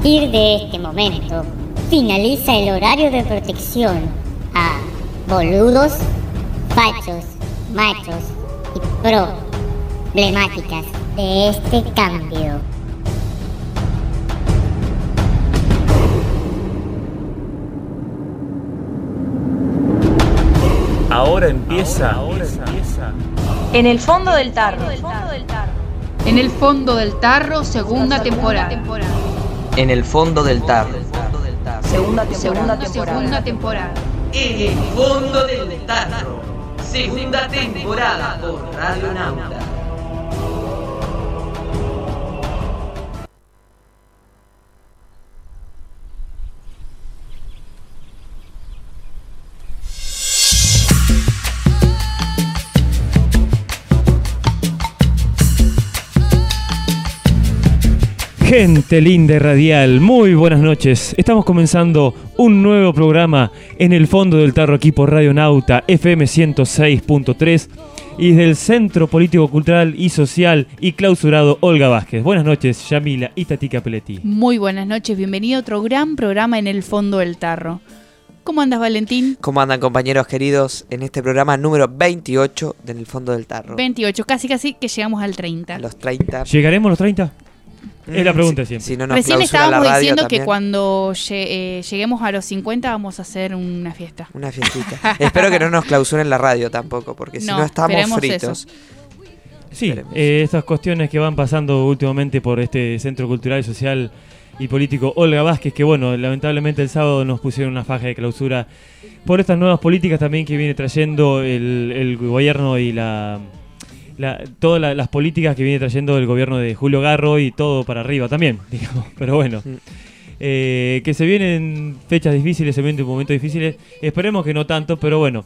partir de este momento, finaliza el horario de protección a boludos, fachos, machos y problemáticas de este cambio. Ahora empieza. En el fondo del tarro. En el fondo del tarro, segunda temporada. En el fondo del tarro. Segunda temporada. Segunda temporada. En el fondo del tarro. Segunda temporada por Radio Nauta. Gente linda y radial, muy buenas noches. Estamos comenzando un nuevo programa en el fondo del tarro aquí por Radio Nauta, FM 106.3 y del Centro Político Cultural y Social y Clausurado Olga Vázquez. Buenas noches, Yamila y Tati Capelletti. Muy buenas noches, bienvenido a otro gran programa en el fondo del tarro. ¿Cómo andas, Valentín? ¿Cómo andan, compañeros queridos? En este programa número 28 de En el fondo del tarro. 28, casi que llegamos al 30. A los 30. ¿Llegaremos a los 30? Es la pregunta siempre. Si no nos Recién clausura estábamos la radio diciendo también. que cuando lleguemos a los 50 vamos a hacer una fiesta. Una fiestita. Espero que no nos clausuren la radio tampoco, porque si no estamos esperemos fritos. eso. Sí, estas cuestiones que van pasando últimamente por este Centro Cultural, Social y Político Olga Vázquez, que bueno, lamentablemente el sábado nos pusieron una faja de clausura por estas nuevas políticas también que viene trayendo el gobierno y todas las políticas que viene trayendo el gobierno de Julio Garro y todo para arriba también, digamos. Pero bueno, que se vienen fechas difíciles, se vienen momentos difíciles. Esperemos que no tanto, pero bueno,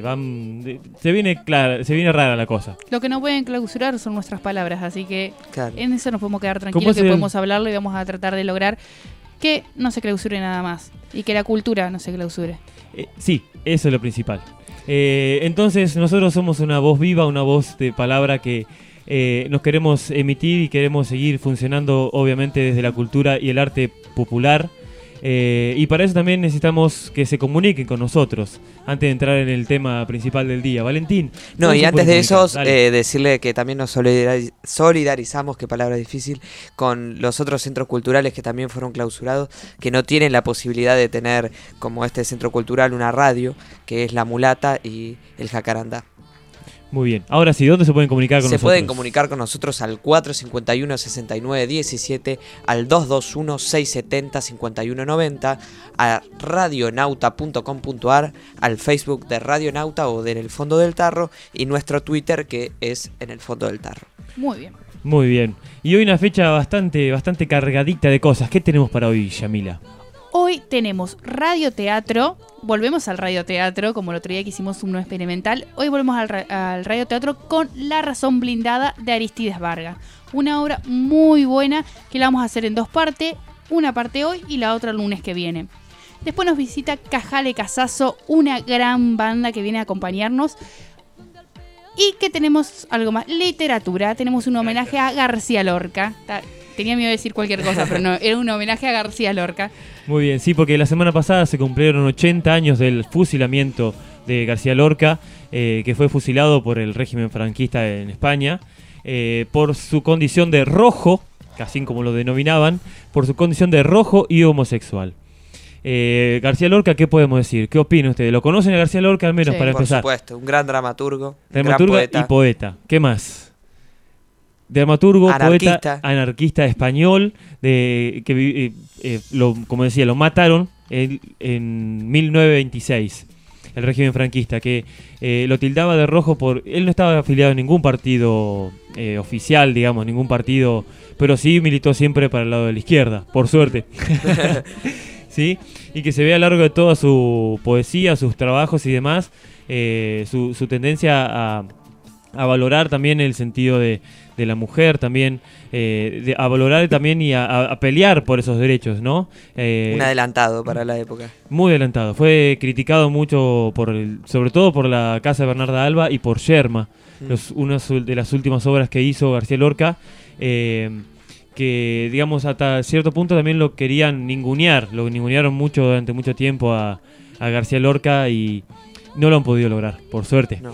se viene rara la cosa. Lo que no pueden clausurar son nuestras palabras, así que Claro. en eso nos podemos quedar tranquilos, que podemos hablarlo y vamos a tratar de lograr que no se clausure nada más y que la cultura no se clausure. Sí, eso es lo principal. Entonces nosotros somos una voz viva, una voz de palabra que nos queremos emitir y queremos seguir funcionando obviamente desde la cultura y el arte popular, y para eso también necesitamos que se comuniquen con nosotros antes de entrar en el tema principal del día. Valentín. No, y antes de eso, Dale. decirle que también nos solidarizamos, qué palabra difícil, con los otros centros culturales que también fueron clausurados, que no tienen la posibilidad de tener, como este centro cultural, una radio, que es La Mulata y el Jacarandá. Muy bien. Ahora sí, ¿dónde se pueden comunicar con nosotros? Se pueden comunicar con nosotros al 451-6917, al 221-670-5190, a radionauta.com.ar, al Facebook de Radionauta o de En el Fondo del Tarro, y nuestro Twitter, que es En el Fondo del Tarro. Muy bien. Muy bien. Y hoy una fecha bastante cargadita de cosas. ¿Qué tenemos para hoy, Yamila? Hoy tenemos radioteatro, volvemos al radioteatro, como el otro día que hicimos uno experimental. Hoy volvemos al radioteatro con La razón blindada de Aristides Vargas. Una obra muy buena que la vamos a hacer en dos partes, una parte hoy y la otra el lunes que viene. Después nos visita Cajale Casazo, una gran banda que viene a acompañarnos. Y que tenemos algo más, literatura, tenemos un homenaje a García Lorca. Tenía miedo de decir cualquier cosa, pero no, era un homenaje a García Lorca. Muy bien, sí, porque la semana pasada se cumplieron 80 años del fusilamiento de García Lorca, que fue fusilado por el régimen franquista en España, por su condición de rojo, así como lo denominaban, por su condición de rojo y homosexual. García Lorca, ¿qué podemos decir? ¿Qué opina usted? ¿Lo conocen a García Lorca al menos, Sí, para empezar? Por supuesto, un gran dramaturgo, Dramaturgo gran poeta. y poeta. ¿Qué más? Dramaturgo, Anarquista. poeta, anarquista español, como decía, lo mataron en 1926, el régimen franquista, que lo tildaba de rojo él no estaba afiliado a ningún partido oficial, digamos, ningún partido, pero sí militó siempre para el lado de la izquierda, por suerte. ¿Sí? Y que se ve a lo largo de toda su poesía, sus trabajos y demás, su tendencia a valorar también el sentido de la mujer, también a valorar también y a pelear por esos derechos, ¿no? Un adelantado para la época. Muy adelantado. Fue criticado mucho sobre todo por la casa de Bernarda Alba y por Yerma, una de las últimas obras que hizo García Lorca, que, digamos, hasta cierto punto también lo querían ningunear. Lo ningunearon mucho durante mucho tiempo a García Lorca y no lo han podido lograr, por suerte. No.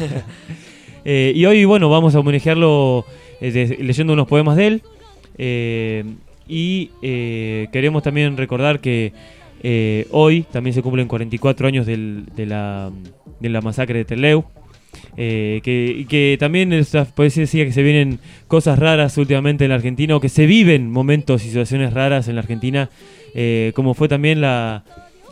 Y hoy, bueno, vamos a homenajearlo leyendo unos poemas de él. Y queremos también recordar que hoy también se cumplen 44 años de la masacre de Trelew. Que también puede decir que se vienen cosas raras últimamente en la Argentina, o que se viven momentos y situaciones raras en la Argentina, como fue también la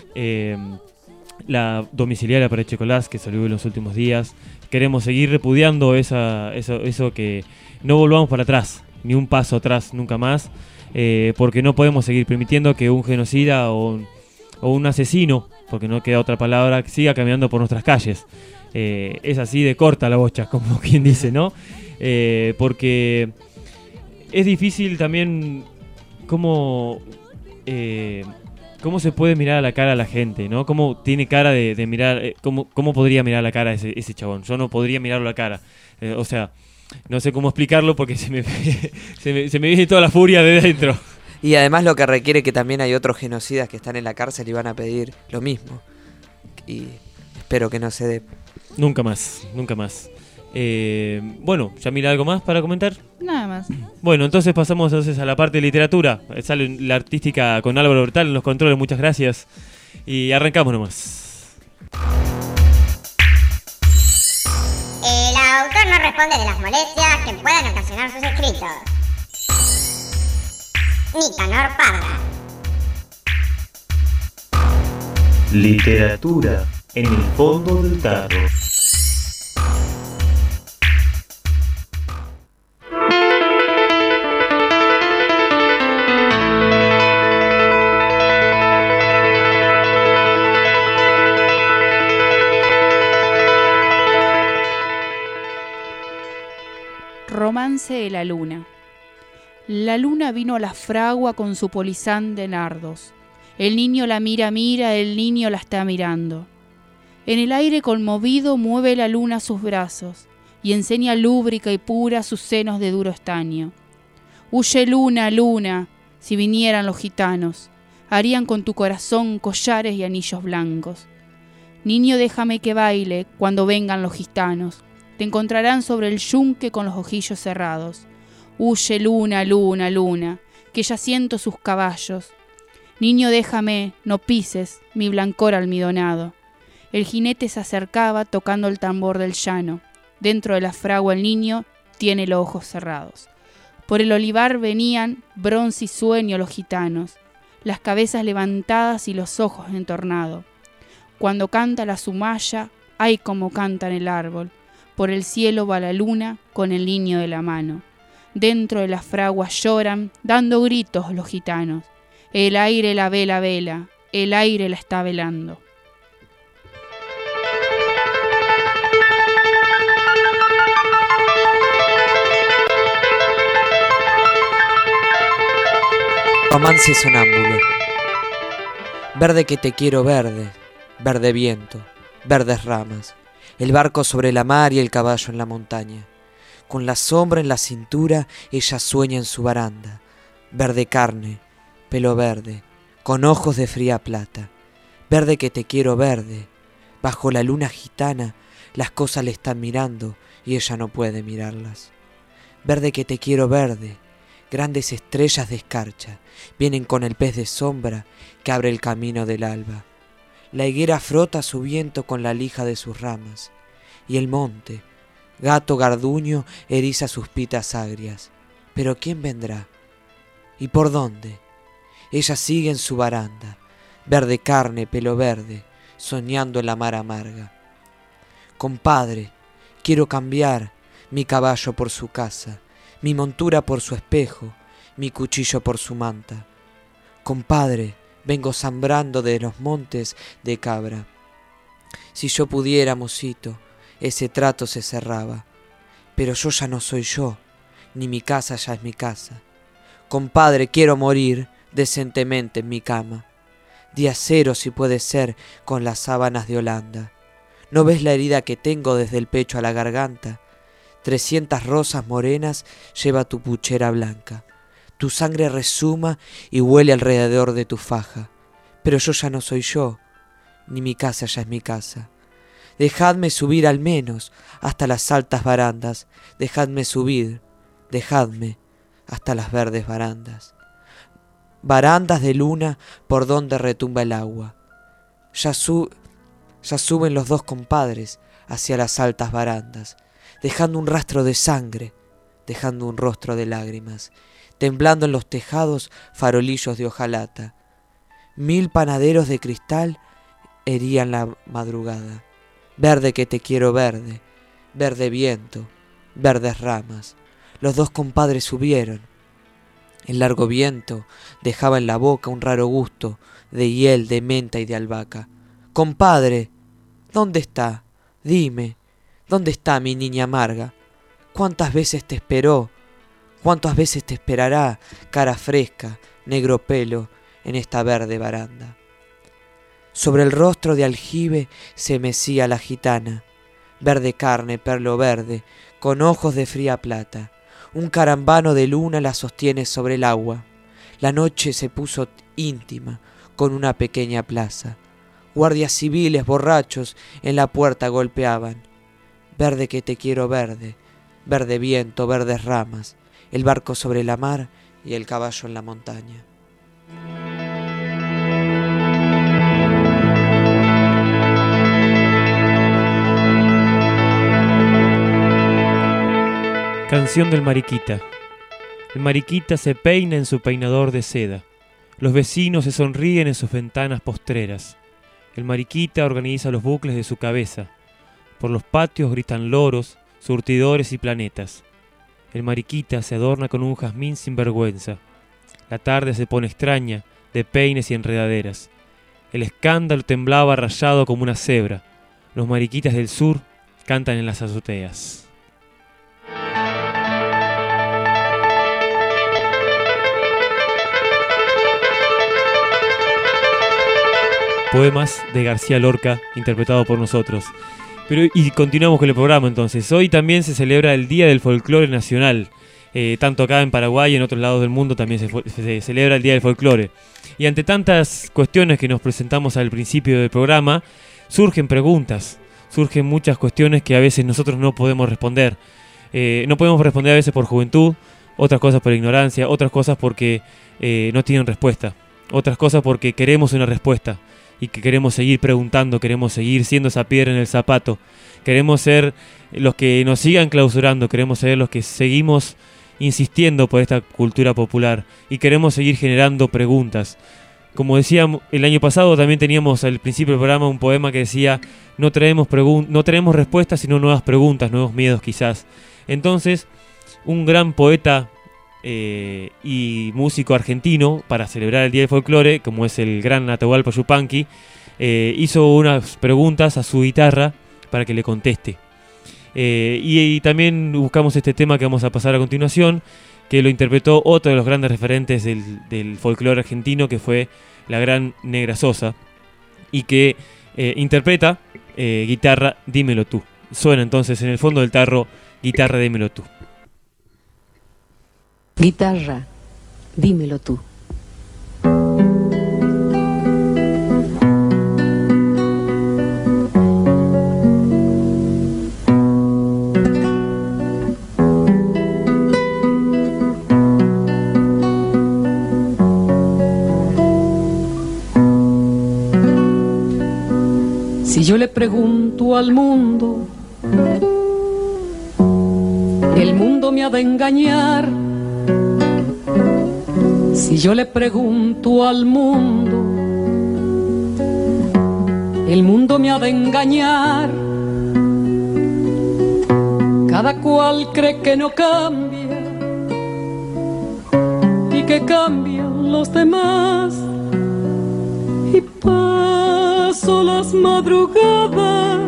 domiciliaria para Echecolás, que salió en los últimos días. Queremos seguir repudiando eso, que no volvamos para atrás, ni un paso atrás nunca más, porque no podemos seguir permitiendo que un genocida o un asesino, porque no queda otra palabra, siga caminando por nuestras calles. Es así de corta la bocha, como quien dice, ¿no? Porque es difícil también cómo se puede mirar a la cara a la gente, ¿no? Cómo tiene cara de mirar, cómo podría mirar a la cara ese chabón. Yo no podría mirarlo a la cara. O sea, no sé cómo explicarlo porque se me viene toda la furia de dentro. Y además lo que requiere que también hay otros genocidas que están en la cárcel y van a pedir lo mismo. Y espero que no se dé. Nunca más, nunca más. Bueno, ¿ya mira algo más para comentar? Nada más. Bueno, entonces pasamos a la parte de literatura. Sale la artística con Álvaro Bertal en los controles, muchas gracias. Y arrancamos nomás. El autor no responde de las molestias que puedan ocasionar sus escritos. Nicanor Parra. Literatura en el fondo del tarro. Romance de la luna. La luna vino a la fragua con su polizán de nardos. El niño la mira, el niño la está mirando. En el aire conmovido mueve la luna sus brazos y enseña lúbrica y pura sus senos de duro estaño. Huye luna, luna, si vinieran los gitanos, harían con tu corazón collares y anillos blancos. Niño, déjame que baile cuando vengan los gitanos, te encontrarán sobre el yunque con los ojillos cerrados. Huye luna, luna, luna, que ya siento sus caballos. Niño, déjame, no pises mi blancor almidonado. El jinete se acercaba tocando el tambor del llano. Dentro de la fragua el niño tiene los ojos cerrados. Por el olivar venían bronce y sueño los gitanos, las cabezas levantadas y los ojos entornados. Cuando canta la sumaya, ay como canta en el árbol. Por el cielo va la luna con el niño de la mano. Dentro de la fragua lloran, dando gritos los gitanos. El aire la vela, el aire la está velando. Romance sonámbulo. Verde que te quiero verde, verde viento, verdes ramas, el barco sobre la mar y el caballo en la montaña. Con la sombra en la cintura ella sueña en su baranda. Verde carne, pelo verde, con ojos de fría plata. Verde que te quiero verde, bajo la luna gitana las cosas le están mirando y ella no puede mirarlas. Verde que te quiero verde, grandes estrellas de escarcha vienen con el pez de sombra que abre el camino del alba. La higuera frota su viento con la lija de sus ramas y el monte, gato garduño, eriza sus pitas agrias. Pero ¿quién vendrá? ¿Y por dónde? Ella sigue en su baranda, verde carne, pelo verde, soñando en la mar amarga. Compadre, quiero cambiar mi caballo por su casa, mi montura por su espejo, mi cuchillo por su manta. Compadre, vengo zambrando de los montes de Cabra. Si yo pudiera, mocito, ese trato se cerraba. Pero yo ya no soy yo, ni mi casa ya es mi casa. Compadre, quiero morir decentemente en mi cama. De acero si puede ser, con las sábanas de Holanda. ¿No ves la herida que tengo desde el pecho a la garganta? 300 rosas morenas lleva tu puchera blanca. Tu sangre resuma y huele alrededor de tu faja. Pero yo ya no soy yo, ni mi casa ya es mi casa. Dejadme subir al menos hasta las altas barandas. Dejadme subir, dejadme hasta las verdes barandas. Barandas de luna por donde retumba el agua. Ya suben los dos compadres hacia las altas barandas, dejando un rastro de sangre, dejando un rostro de lágrimas, temblando en los tejados farolillos de hojalata. 1000 panaderos de cristal herían la madrugada. Verde que te quiero verde, verde viento, verdes ramas. Los dos compadres subieron. El largo viento dejaba en la boca un raro gusto de hiel, de menta y de albahaca. Compadre, ¿dónde está? Dime, ¿dónde está mi niña amarga? ¿Cuántas veces te esperó? ¿Cuántas veces te esperará, cara fresca, negro pelo, en esta verde baranda? Sobre el rostro de aljibe se mecía la gitana, verde carne, perlo verde, con ojos de fría plata. Un carambano de luna la sostiene sobre el agua. La noche se puso íntima con una pequeña plaza. Guardias civiles borrachos en la puerta golpeaban. Verde que te quiero verde, verde viento, verdes ramas, el barco sobre la mar y el caballo en la montaña. Canción del Mariquita. El Mariquita se peina en su peinador de seda. Los vecinos se sonríen en sus ventanas postreras. El Mariquita organiza los bucles de su cabeza. Por los patios gritan loros, surtidores y planetas. El Mariquita se adorna con un jazmín sin vergüenza. La tarde se pone extraña, de peines y enredaderas. El escándalo temblaba rayado como una cebra. Los mariquitas del sur cantan en las azoteas. Poemas de García Lorca, interpretado por nosotros. Y continuamos con el programa entonces. Hoy también se celebra el Día del Folclore Nacional. Tanto acá en Paraguay y en otros lados del mundo también se celebra el Día del Folclore. Y ante tantas cuestiones que nos presentamos al principio del programa, surgen preguntas, surgen muchas cuestiones que a veces nosotros no podemos responder. No podemos responder a veces por juventud, otras cosas por ignorancia, otras cosas porque no tienen respuesta, otras cosas porque queremos una respuesta. Y que queremos seguir preguntando, queremos seguir siendo esa piedra en el zapato. Queremos ser los que nos sigan clausurando, queremos ser los que seguimos insistiendo por esta cultura popular. Y queremos seguir generando preguntas. Como decía el año pasado, también teníamos al principio del programa un poema que decía: no traemos respuestas, sino nuevas preguntas, nuevos miedos quizás. Entonces, un gran poeta y músico argentino, para celebrar el Día del Folclore, como es el gran Atahualpa Yupanqui, hizo unas preguntas a su guitarra para que le conteste. Y también buscamos este tema que vamos a pasar a continuación, que lo interpretó otro de los grandes referentes del folclore argentino, que fue la gran Negra Sosa, y que interpreta Guitarra, dímelo tú. Suena entonces en el fondo del tarro Guitarra, dímelo tú. Guitarra, dímelo tú. Si yo le pregunto al mundo, el mundo me ha de engañar. Si yo le pregunto al mundo, el mundo me ha de engañar. Cada cual cree que no cambia y que cambian los demás. Y paso las madrugadas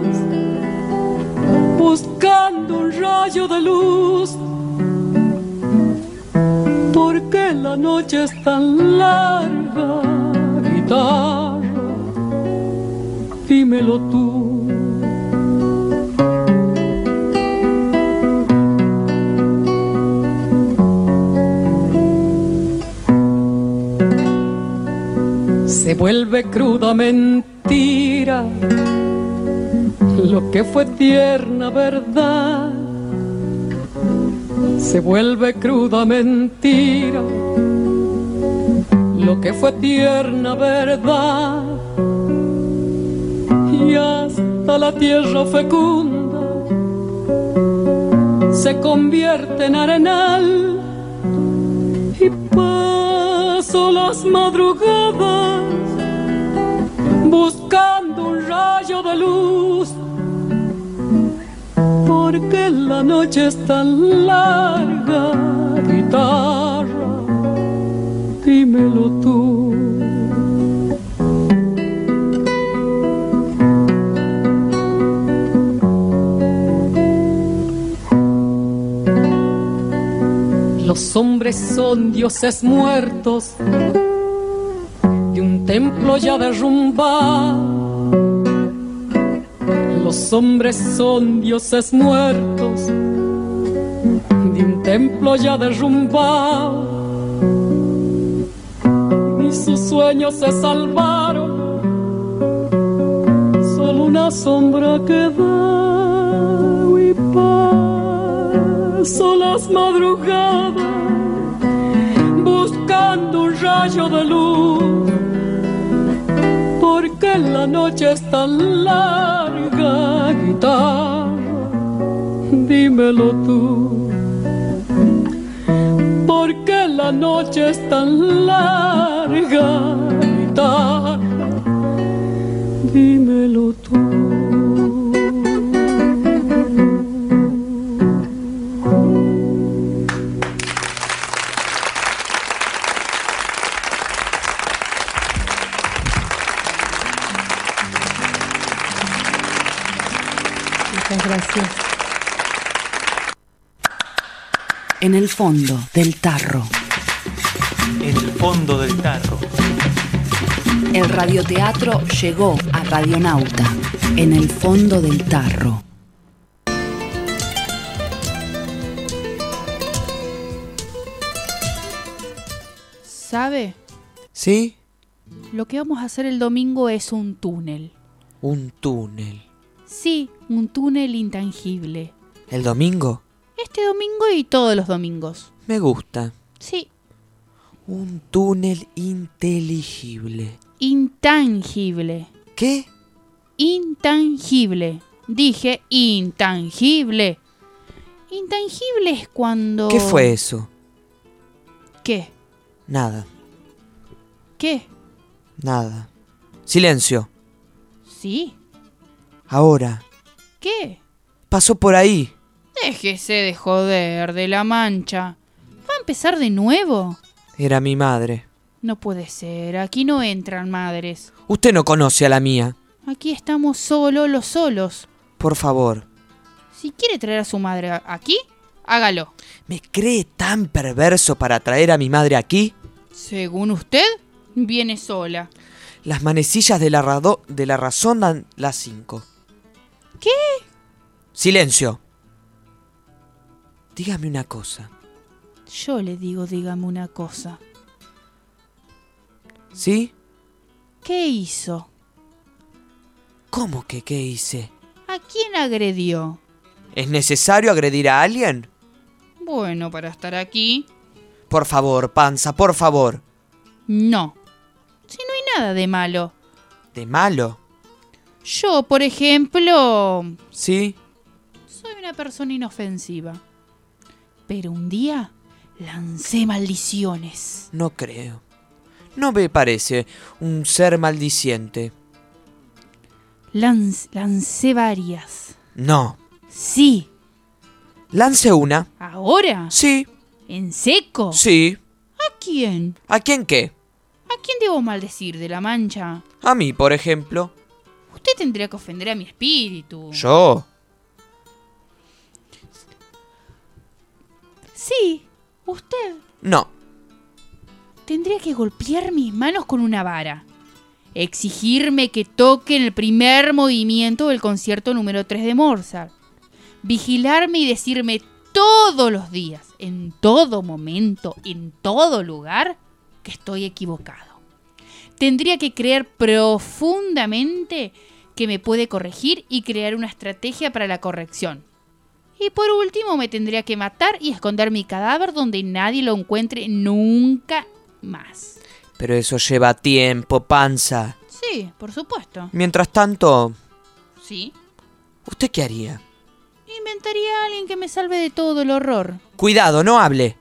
buscando un rayo de luz, porque la noche es tan larga. Guitarra, dímelo tú. vuelve cruda mentira lo que fue tierna verdad. Se vuelve cruda mentira lo que fue tierna verdad. Y hasta la tierra fecunda se convierte en arenal. Y paso las madrugadas buscando un rayo de luz, porque la noche es tan larga. Guitarra, dímelo tú. Los hombres son dioses muertos de un templo ya derrumbado. Los hombres son dioses muertos de un templo ya derrumbado. Ni sus sueños se salvaron, solo una sombra quedó. Y paso las madrugadas buscando un rayo de luz, porque la noche es tan larga. Guitarra, dímelo tú, porque la noche es tan larga. Guitarra, dímelo tú. Gracias. En el fondo del tarro. En el fondo del tarro. El radioteatro llegó a Radionauta. En el fondo del tarro. ¿Sabe? ¿Sí? Lo que vamos a hacer el domingo es un túnel. Un túnel. Sí, un túnel intangible. ¿El domingo? Este domingo y todos los domingos. Me gusta. Sí. Un túnel inteligible. Intangible. ¿Qué? Intangible. Dije intangible. Intangible es cuando... ¿Qué fue eso? ¿Qué? Nada. ¿Qué? Nada. Silencio. Sí. Ahora. ¿Qué? Pasó por ahí. Déjese de joder, de la Mancha. ¿Va a empezar de nuevo? Era mi madre. No puede ser, aquí no entran madres. Usted no conoce a la mía. Aquí estamos solos los solos. Por favor. Si quiere traer a su madre aquí, hágalo. ¿Me cree tan perverso para traer a mi madre aquí? Según usted, viene sola. Las manecillas de la razón dan las 5. ¿Qué? Silencio. Dígame una cosa. Yo le digo, dígame una cosa. ¿Sí? ¿Qué hizo? ¿Cómo que qué hice? ¿A quién agredió? ¿Es necesario agredir a alguien? Bueno, para estar aquí... Por favor, Panza, por favor. No. Si no hay nada de malo. ¿De malo? Yo, por ejemplo... ¿Sí? Soy una persona inofensiva. Pero un día lancé maldiciones. No creo. No me parece un ser maldiciente. Lancé varias. No. Sí. Lance una. ¿Ahora? Sí. ¿En seco? Sí. ¿A quién? ¿A quién qué? ¿A quién debo maldecir de la Mancha? A mí, por ejemplo. Usted tendría que ofender a mi espíritu. ¿Yo? Sí, usted. No. Tendría que golpear mis manos con una vara. Exigirme que toque en el primer movimiento del concierto número 3 de Mozart. Vigilarme y decirme todos los días, en todo momento, en todo lugar, que estoy equivocado. Tendría que creer profundamente que me puede corregir y crear una estrategia para la corrección. Y por último me tendría que matar y esconder mi cadáver donde nadie lo encuentre nunca más. Pero eso lleva tiempo, panza. Sí, por supuesto. Mientras tanto, Sí. ¿usted qué haría? Inventaría a alguien que me salve de todo el horror. Cuidado, no hable.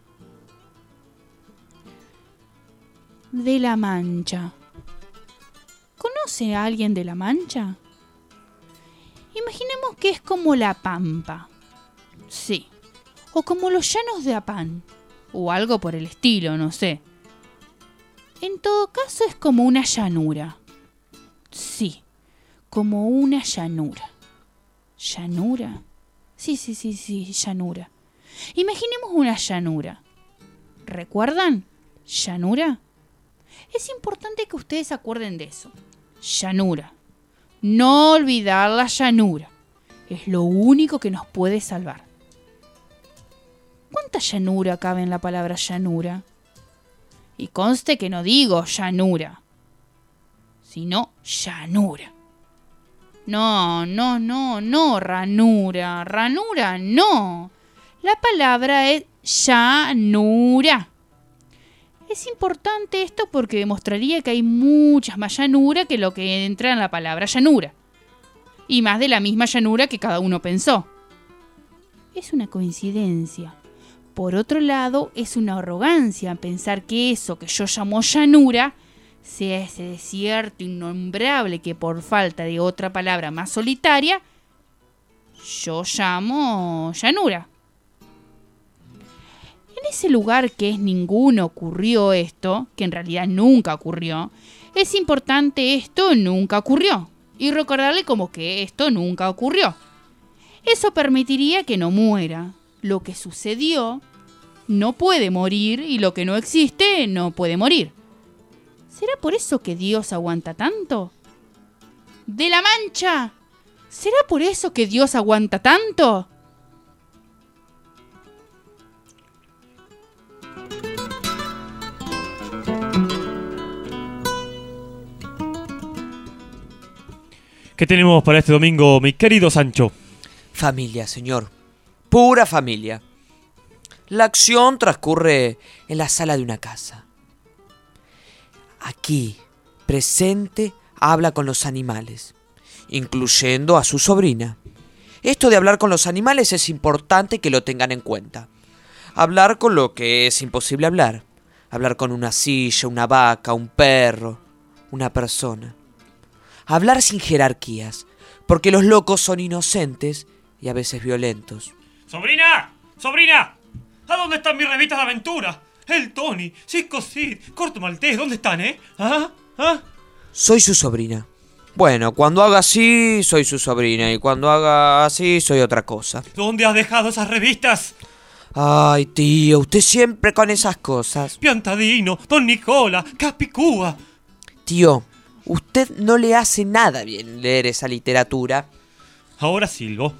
De la Mancha. ¿Conoce a alguien de la Mancha? Imaginemos que es como la Pampa. Sí. O como los llanos de Apán. O algo por el estilo, no sé. En todo caso es como una llanura. Sí, como una llanura. ¿Llanura? Sí, llanura. Imaginemos una llanura. ¿Recuerdan? ¿Llanura? Es importante que ustedes se acuerden de eso. Llanura. No olvidar la llanura. Es lo único que nos puede salvar. ¿Cuánta llanura cabe en la palabra llanura? Y conste que no digo llanura, sino llanura. No, ranura. Ranura no. La palabra es llanura. Es importante esto porque demostraría que hay muchas más llanura que lo que entra en la palabra llanura. Y más de la misma llanura que cada uno pensó. Es una coincidencia. Por otro lado, es una arrogancia pensar que eso que yo llamo llanura sea ese desierto innombrable que por falta de otra palabra más solitaria, yo llamo llanura. En ese lugar que es ninguno ocurrió esto, que en realidad nunca ocurrió, es importante esto nunca ocurrió, y recordarle como que esto nunca ocurrió. Eso permitiría que no muera. Lo que sucedió no puede morir y lo que no existe no puede morir. ¿Será por eso que Dios aguanta tanto? ¡De la Mancha! ¿Será por eso que Dios aguanta tanto? ¿Qué tenemos para este domingo, mi querido Sancho? Familia, señor. Pura familia. La acción transcurre en la sala de una casa. Aquí, presente, habla con los animales, incluyendo a su sobrina. Esto de hablar con los animales es importante que lo tengan en cuenta. Hablar con lo que es imposible hablar. Hablar con una silla, una vaca, un perro, una persona. Hablar sin jerarquías, porque los locos son inocentes y a veces violentos. ¡Sobrina! ¡Sobrina! ¿A dónde están mis revistas de aventura? El Tony, Cisco Sid, Corto Maltés, ¿dónde están, ¿Ah? Soy su sobrina. Bueno, cuando haga así, soy su sobrina, y cuando haga así, soy otra cosa. ¿Dónde has dejado esas revistas? Ay, tío, usted siempre con esas cosas. Piantadino, Don Nicola, Capicúa. Tío, usted no le hace nada bien leer esa literatura. Ahora silbo.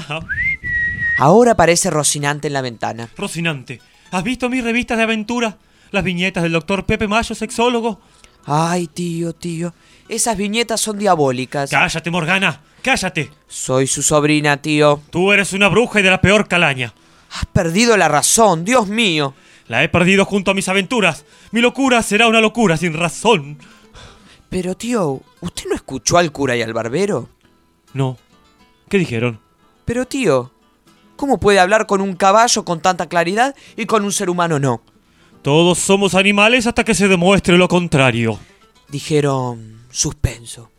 Ahora aparece Rocinante en la ventana. Rocinante, ¿has visto mis revistas de aventura? Las viñetas del doctor Pepe Mayo, sexólogo. Ay, tío, esas viñetas son diabólicas. Cállate, Morgana, cállate. Soy su sobrina, tío. Tú eres una bruja y de la peor calaña. Has perdido la razón, Dios mío. La he perdido junto a mis aventuras. Mi locura será una locura sin razón. Pero, tío, ¿usted no escuchó al cura y al barbero? No. ¿Qué dijeron? Pero, tío, ¿cómo puede hablar con un caballo con tanta claridad y con un ser humano no? Todos somos animales hasta que se demuestre lo contrario. Dijeron suspenso.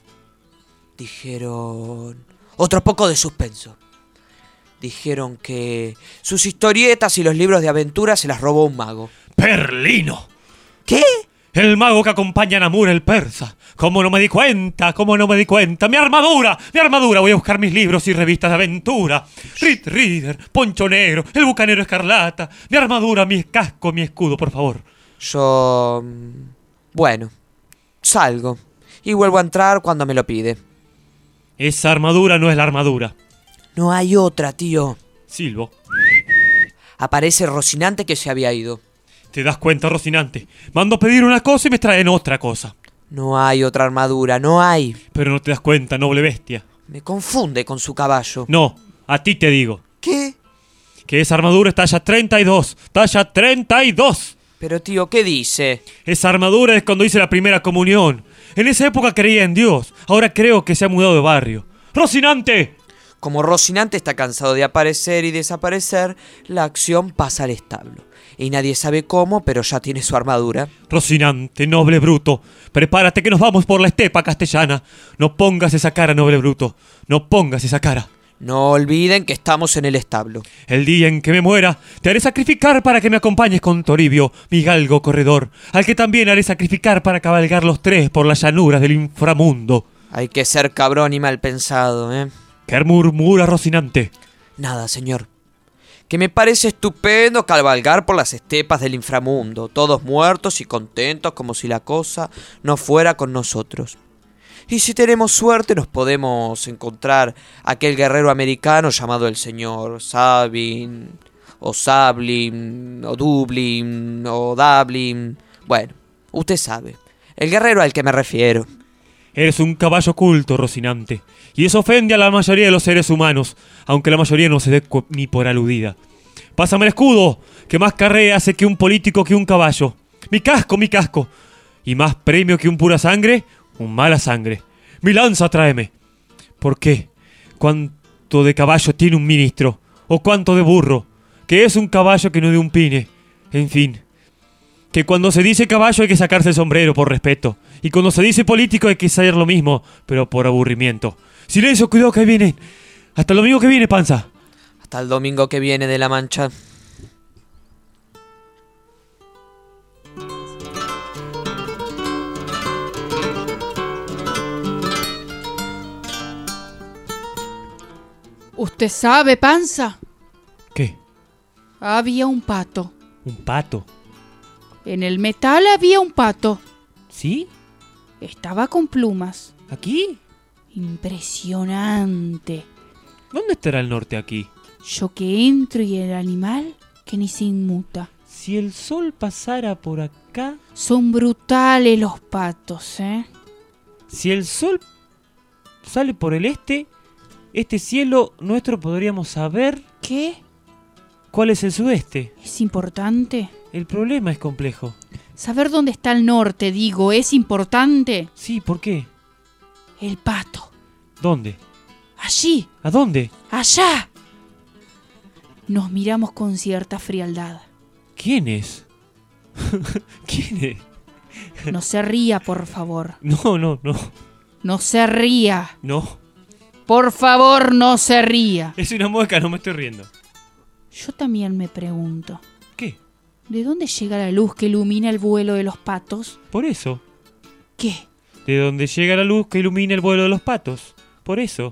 Dijeron otro poco de suspenso. Dijeron que sus historietas y los libros de aventura se las robó un mago. ¡Perlino! ¿Qué? El mago que acompaña a Namur el persa. ¿Cómo no me di cuenta? ¡Mi armadura! Voy a buscar mis libros y revistas de aventura. Rit Reader, Poncho Negro, El Bucanero Escarlata. Mi armadura, mi casco, mi escudo, por favor. Yo... Bueno, salgo. Y vuelvo a entrar cuando me lo pide. Esa armadura no es la armadura. No hay otra, tío. Silbo. Aparece Rocinante que se había ido. ¿Te das cuenta, Rocinante? Mando a pedir una cosa y me traen otra cosa. No hay otra armadura, no hay. Pero no te das cuenta, noble bestia. Me confunde con su caballo. No, a ti te digo. ¿Qué? Que esa armadura es talla 32. ¡Talla 32! Pero tío, ¿qué dice? Esa armadura es cuando hice la primera comunión. En esa época creía en Dios. Ahora creo que se ha mudado de barrio. ¡Rocinante! Como Rocinante está cansado de aparecer y desaparecer, la acción pasa al establo. Y nadie sabe cómo, pero ya tiene su armadura. Rocinante, noble bruto, prepárate que nos vamos por la estepa castellana. No pongas esa cara, noble bruto. No pongas esa cara. No olviden que estamos en el establo. El día en que me muera, te haré sacrificar para que me acompañes con Toribio, mi galgo corredor, al que también haré sacrificar para cabalgar los tres por las llanuras del inframundo. Hay que ser cabrón y mal pensado, ¿eh? ¿Qué murmura, Rocinante? Nada, señor. Que me parece estupendo cabalgar por las estepas del inframundo, todos muertos y contentos como si la cosa no fuera con nosotros. Y si tenemos suerte nos podemos encontrar aquel guerrero americano llamado el señor Sabin, o Sablin, o Dublin, o Dublin. Bueno, usted sabe, el guerrero al que me refiero. Eres un caballo culto, Rocinante, y eso ofende a la mayoría de los seres humanos, aunque la mayoría no se dé ni por aludida. Pásame el escudo, que más carrera hace que un político que un caballo. Mi casco, y más premio que un pura sangre, un mala sangre. Mi lanza tráeme. ¿Por qué? ¿Cuánto de caballo tiene un ministro? ¿O cuánto de burro? Que es un caballo que no de un pine. En fin, que cuando se dice caballo hay que sacarse el sombrero por respeto. Y cuando se dice político hay que saber lo mismo, pero por aburrimiento. Silencio, cuidado que ahí vienen. Hasta el domingo que viene, panza. Hasta el domingo que viene de la Mancha. ¿Usted sabe, panza? ¿Qué? Había un pato. ¿Un pato? En el metal había un pato. ¿Sí? Estaba con plumas. ¿Aquí? Impresionante. ¿Dónde estará el norte aquí? Yo que entro y el animal que ni se inmuta. Si el sol pasara por acá... Son brutales los patos, ¿eh? Si el sol sale por el este cielo nuestro podríamos saber... ¿Qué? ¿Cuál es el sudeste? ¿Es importante? El problema es complejo. Saber dónde está el norte, digo, ¿es importante? Sí, ¿por qué? El pato. ¿Dónde? Allí. ¿A dónde? ¡Allá! Nos miramos con cierta frialdad. ¿Quién es? ¿Quién es? No se ría, por favor. No. No se ría. No. Por favor, no se ría. Es una mueca, no me estoy riendo. Yo también me pregunto. ¿Qué? ¿De dónde llega la luz que ilumina el vuelo de los patos? Por eso. ¿Qué? De dónde llega la luz que ilumina el vuelo de los patos. Por eso.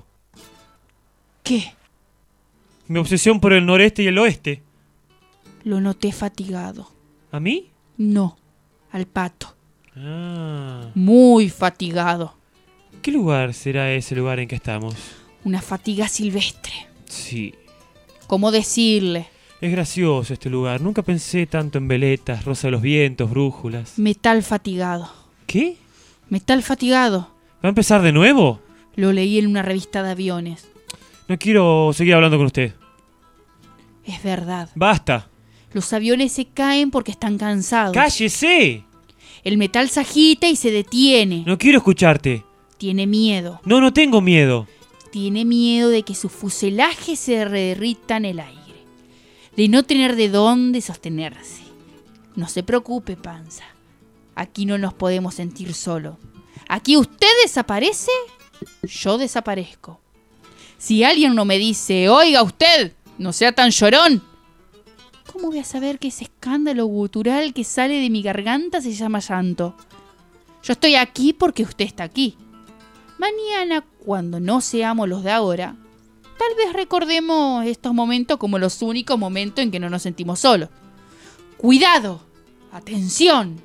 ¿Qué? Mi obsesión por el noreste y el oeste. Lo noté fatigado. ¿A mí? No, al pato. Ah. Muy fatigado. ¿Qué lugar será ese lugar en que estamos? Una fatiga silvestre. Sí. ¿Cómo decirle? Es gracioso este lugar. Nunca pensé tanto en veletas, rosa de los vientos, brújulas. Metal fatigado. ¿Qué? Metal fatigado. ¿Va a empezar de nuevo? Lo leí en una revista de aviones. No quiero seguir hablando con usted. Es verdad. ¡Basta! Los aviones se caen porque están cansados. ¡Cállese! El metal se agita y se detiene. No quiero escucharte. Tiene miedo. No tengo miedo. Tiene miedo de que su fuselaje se derrita en el aire. De no tener de dónde sostenerse. No se preocupe, panza. Aquí no nos podemos sentir solos. Aquí usted desaparece, yo desaparezco. Si alguien no me dice, oiga usted, no sea tan llorón, ¿cómo voy a saber que ese escándalo gutural que sale de mi garganta se llama llanto? Yo estoy aquí porque usted está aquí. Mañana, cuando no seamos los de ahora, tal vez recordemos estos momentos como los únicos momentos en que no nos sentimos solos. ¡Cuidado! ¡Atención!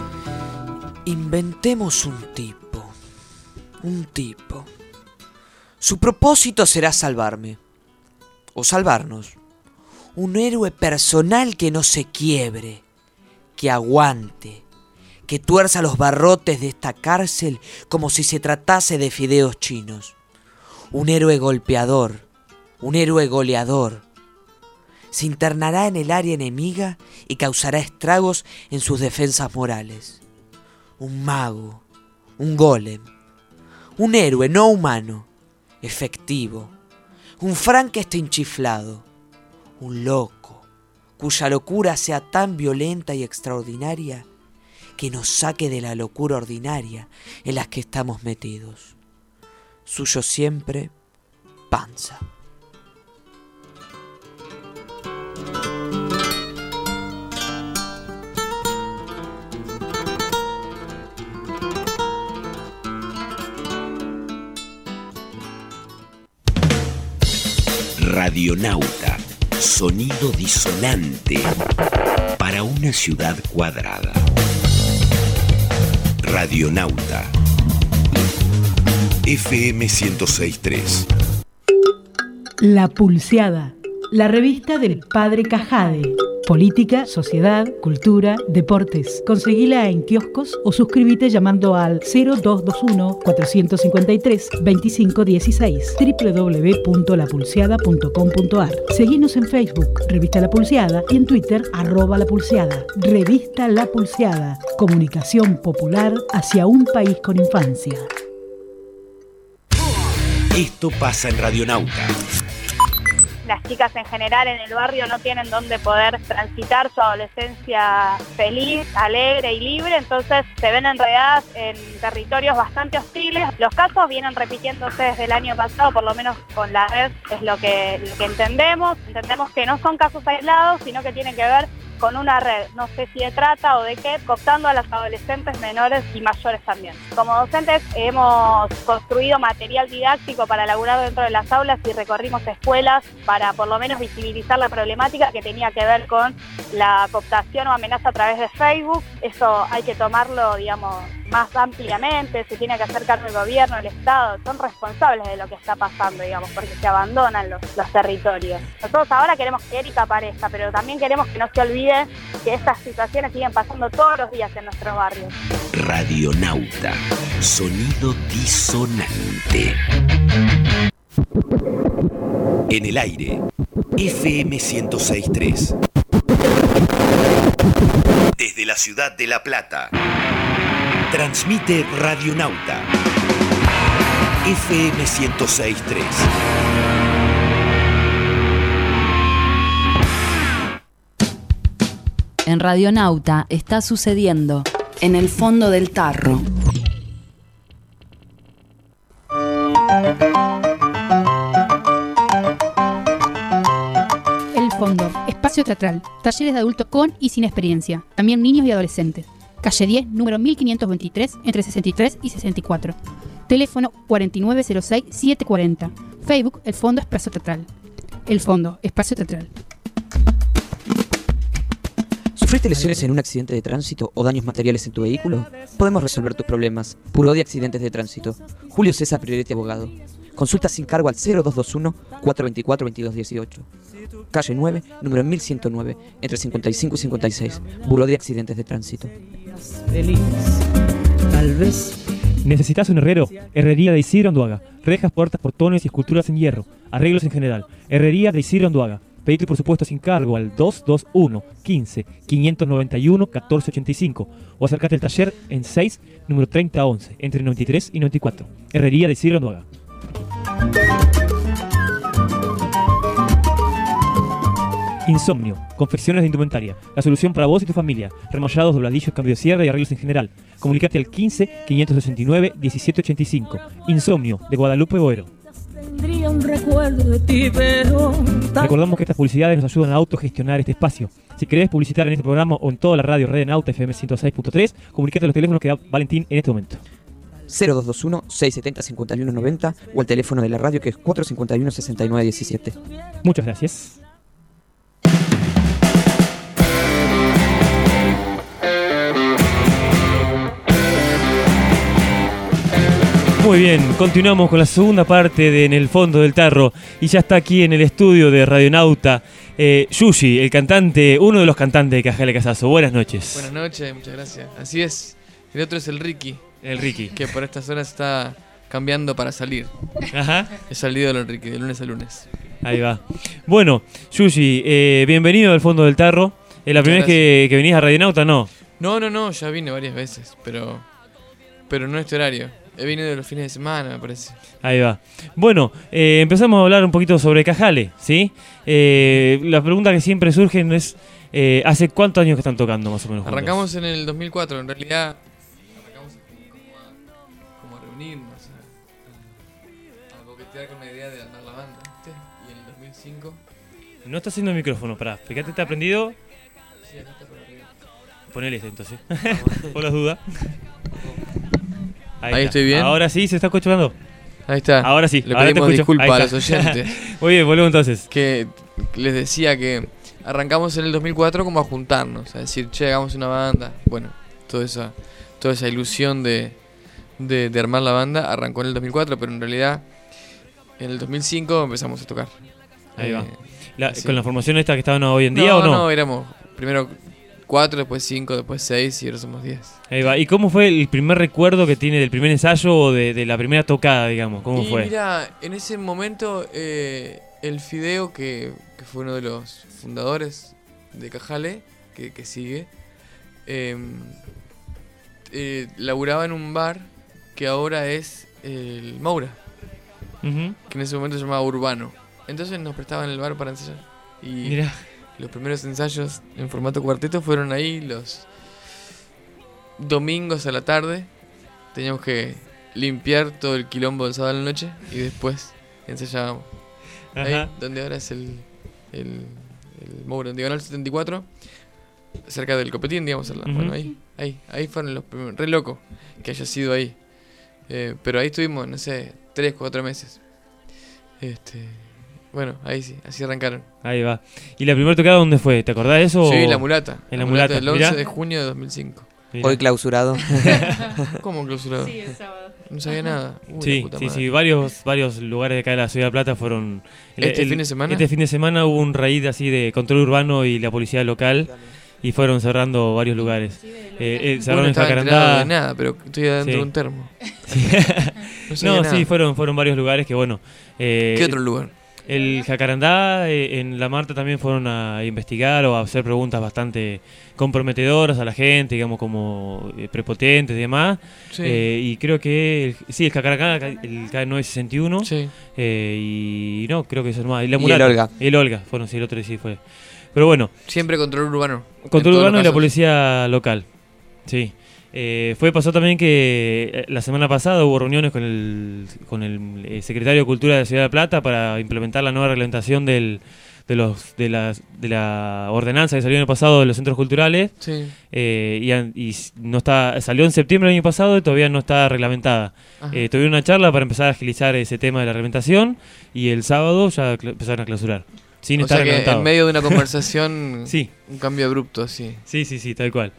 Inventemos un tipo. Su propósito será salvarme, o salvarnos. Un héroe personal que no se quiebre, que aguante, que tuerza los barrotes de esta cárcel como si se tratase de fideos chinos. Un héroe golpeador, un héroe goleador. Se internará en el área enemiga y causará estragos en sus defensas morales. Un mago, un golem, un héroe no humano, efectivo, un Frankenstein chiflado, un loco, cuya locura sea tan violenta y extraordinaria que nos saque de la locura ordinaria en la que estamos metidos. Suyo siempre, Panza. Radionauta, sonido disonante para una ciudad cuadrada. Radionauta, FM 106.3. La Pulseada, la revista del Padre Cajade. Política, sociedad, cultura, deportes. Conseguila en kioscos o suscríbete llamando al 0221-453-2516 www.lapulseada.com.ar. Seguinos en Facebook, Revista La Pulseada, y en Twitter, @lapulseada. Revista La Pulseada, comunicación popular hacia un país con infancia. Esto pasa en Radionauta. Las chicas en general en el barrio no tienen dónde poder transitar su adolescencia feliz, alegre y libre, entonces se ven enredadas en territorios bastante hostiles. Los casos vienen repitiéndose desde el año pasado, por lo menos con la red es lo que entendemos. Entendemos que no son casos aislados, sino que tienen que ver con una red, no sé si de trata o de qué, cooptando a las adolescentes menores y mayores también. Como docentes hemos construido material didáctico para laburar dentro de las aulas y recorrimos escuelas para por lo menos visibilizar la problemática que tenía que ver con la cooptación o amenaza a través de Facebook. Eso hay que tomarlo, digamos, más ampliamente, se tiene que hacer cargo el gobierno, el Estado, son responsables de lo que está pasando, digamos, porque se abandonan los territorios. Nosotros ahora queremos que Erika aparezca, pero también queremos que no se olvide que estas situaciones siguen pasando todos los días en nuestro barrio. Radionauta, sonido disonante. En el aire, FM 106.3. Desde la ciudad de La Plata, transmite Radionauta, FM 106.3. En Radionauta está sucediendo en el fondo del tarro. El Fondo, espacio teatral, talleres de adultos con y sin experiencia, también niños y adolescentes. Calle 10, número 1523, entre 63 y 64. Teléfono 4906-740. Facebook, El Fondo Espacio Teatral. El Fondo, espacio teatral. ¿Sufriste lesiones en un accidente de tránsito o daños materiales en tu vehículo? Podemos resolver tus problemas. Buró de Accidentes de Tránsito. Julio César Prioretti, abogado. Consulta sin cargo al 0221-424-2218. Calle 9, número 1109, entre 55 y 56. Buró de Accidentes de Tránsito. Tal vez. ¿Necesitas un herrero? Herrería de Isidro Anduaga. Rejas, puertas, portones y esculturas en hierro. Arreglos en general. Herrería de Isidro Anduaga. Pedite por supuesto sin cargo al 221 15 591 1485 o acércate al taller en 6, número 3011, entre 93 y 94. Herrería de Isidro Anduaga. Insomnio, confecciones de indumentaria, la solución para vos y tu familia, remollados, dobladillos, cambio de sierra y arreglos en general. Comunicate al 15 569 1785. Insomnio, de Guadalupe Boero. Recordamos que estas publicidades nos ayudan a autogestionar este espacio. Si querés publicitar en este programa o en toda la radio Radionauta FM 106.3, comunicate a los teléfonos que da Valentín en este momento. 0221-670-5190 o el teléfono de la radio que es 451-6917. Muchas gracias. Muy bien, continuamos con la segunda parte de En el fondo del tarro y ya está aquí en el estudio de Radionauta Yushi, el cantante, uno de los cantantes de Cajale Casazo. Buenas noches. Buenas noches, muchas gracias. Así es, el otro es el Ricky. El Ricky. Que por estas horas está cambiando para salir. Ajá. He salido del Ricky, de lunes a lunes. Ahí va. Bueno, Yushi, bienvenido al fondo del tarro. ¿Es la primera vez que venís a Radionauta? No, ya vine varias veces, pero no en este horario. He venido de los fines de semana, me parece. Ahí va. Bueno, empezamos a hablar un poquito sobre Cajale, ¿sí? La pregunta que siempre surge es, ¿hace cuántos años que están tocando más o menos juntos? Arrancamos en el 2004, en realidad arrancamos como a reunirnos, a coquetear con la idea de armar la banda, ¿viste? Y en el 2005... No está haciendo el micrófono, pará, fíjate, ¿está prendido? Sí, acá está por arriba. Ponele este entonces, por las dudas. Ahí estoy bien. Ahora sí, se está escuchando. Ahí está. Ahora sí. Le ahora pedimos disculpas a los oyentes. Muy bien, volvemos entonces. Que les decía que arrancamos en el 2004 como a juntarnos, a decir, che, hagamos una banda. Bueno, toda esa ilusión de armar la banda arrancó en el 2004, pero en realidad en el 2005 empezamos a tocar. Ahí va. ¿Con la formación esta que estaban hoy en día o no? No, éramos primero 4, después 5, después 6 y ahora somos 10. Ahí va. ¿Y cómo fue el primer recuerdo que tiene del primer ensayo o de la primera tocada, digamos? ¿Cómo fue? Mira, en ese momento el Fideo, que fue uno de los fundadores de Cajale, que sigue, laburaba en un bar que ahora es el Moura, que en ese momento se llamaba Urbano. Entonces nos prestaban el bar para ensayar. Y mirá, los primeros ensayos en formato cuarteto fueron ahí los domingos a la tarde. Teníamos que limpiar todo el quilombo del sábado a la noche y después ensayábamos. Ajá. Ahí, donde ahora es el Moura, en Diagonal 74, cerca del Copetín, digamos. Bueno, ahí fueron los primeros. Re loco que haya sido ahí. Pero ahí estuvimos, no sé, 3, 4 meses. Bueno, ahí sí, así arrancaron. Ahí va. ¿Y la primera tocada dónde fue? ¿Te acordás de eso? Sí, La Mulata. En La Mulata. El 11 de junio de 2005. Hoy clausurado. ¿Cómo clausurado? Sí, el sábado. No sabía nada. Sí, varios lugares de acá de la Ciudad de La Plata fueron... ¿Fin de semana? Este fin de semana hubo un raid así de control urbano y la policía local y fueron cerrando varios lugares. Cerraron en Jacarandá. De nada, pero estoy adentro de un termo. Sí. No, sí, fueron varios lugares que bueno... ¿Qué otro lugar? El Jacarandá, en La Marta también fueron a investigar o a hacer preguntas bastante comprometedoras a la gente, digamos, como prepotentes y demás. Sí. Y creo que, el Jacarandá, el K961. Sí. Y no, creo que eso es más. Y la Mulata. El Olga. Bueno, sí, el otro sí fue. Pero bueno. Siempre control urbano. Control urbano y la policía local. Sí. Pasó también que la semana pasada hubo reuniones con el secretario de Cultura de la Ciudad de La Plata para implementar la nueva reglamentación de la ordenanza que salió en el pasado de los centros culturales. Sí. Y no salió en septiembre del año pasado y todavía no está reglamentada. Tuvieron una charla para empezar a agilizar ese tema de la reglamentación y el sábado ya empezaron a clausurar. Sin estar reglamentado. En medio de una conversación, sí. Un cambio abrupto, sí. Sí, tal cual.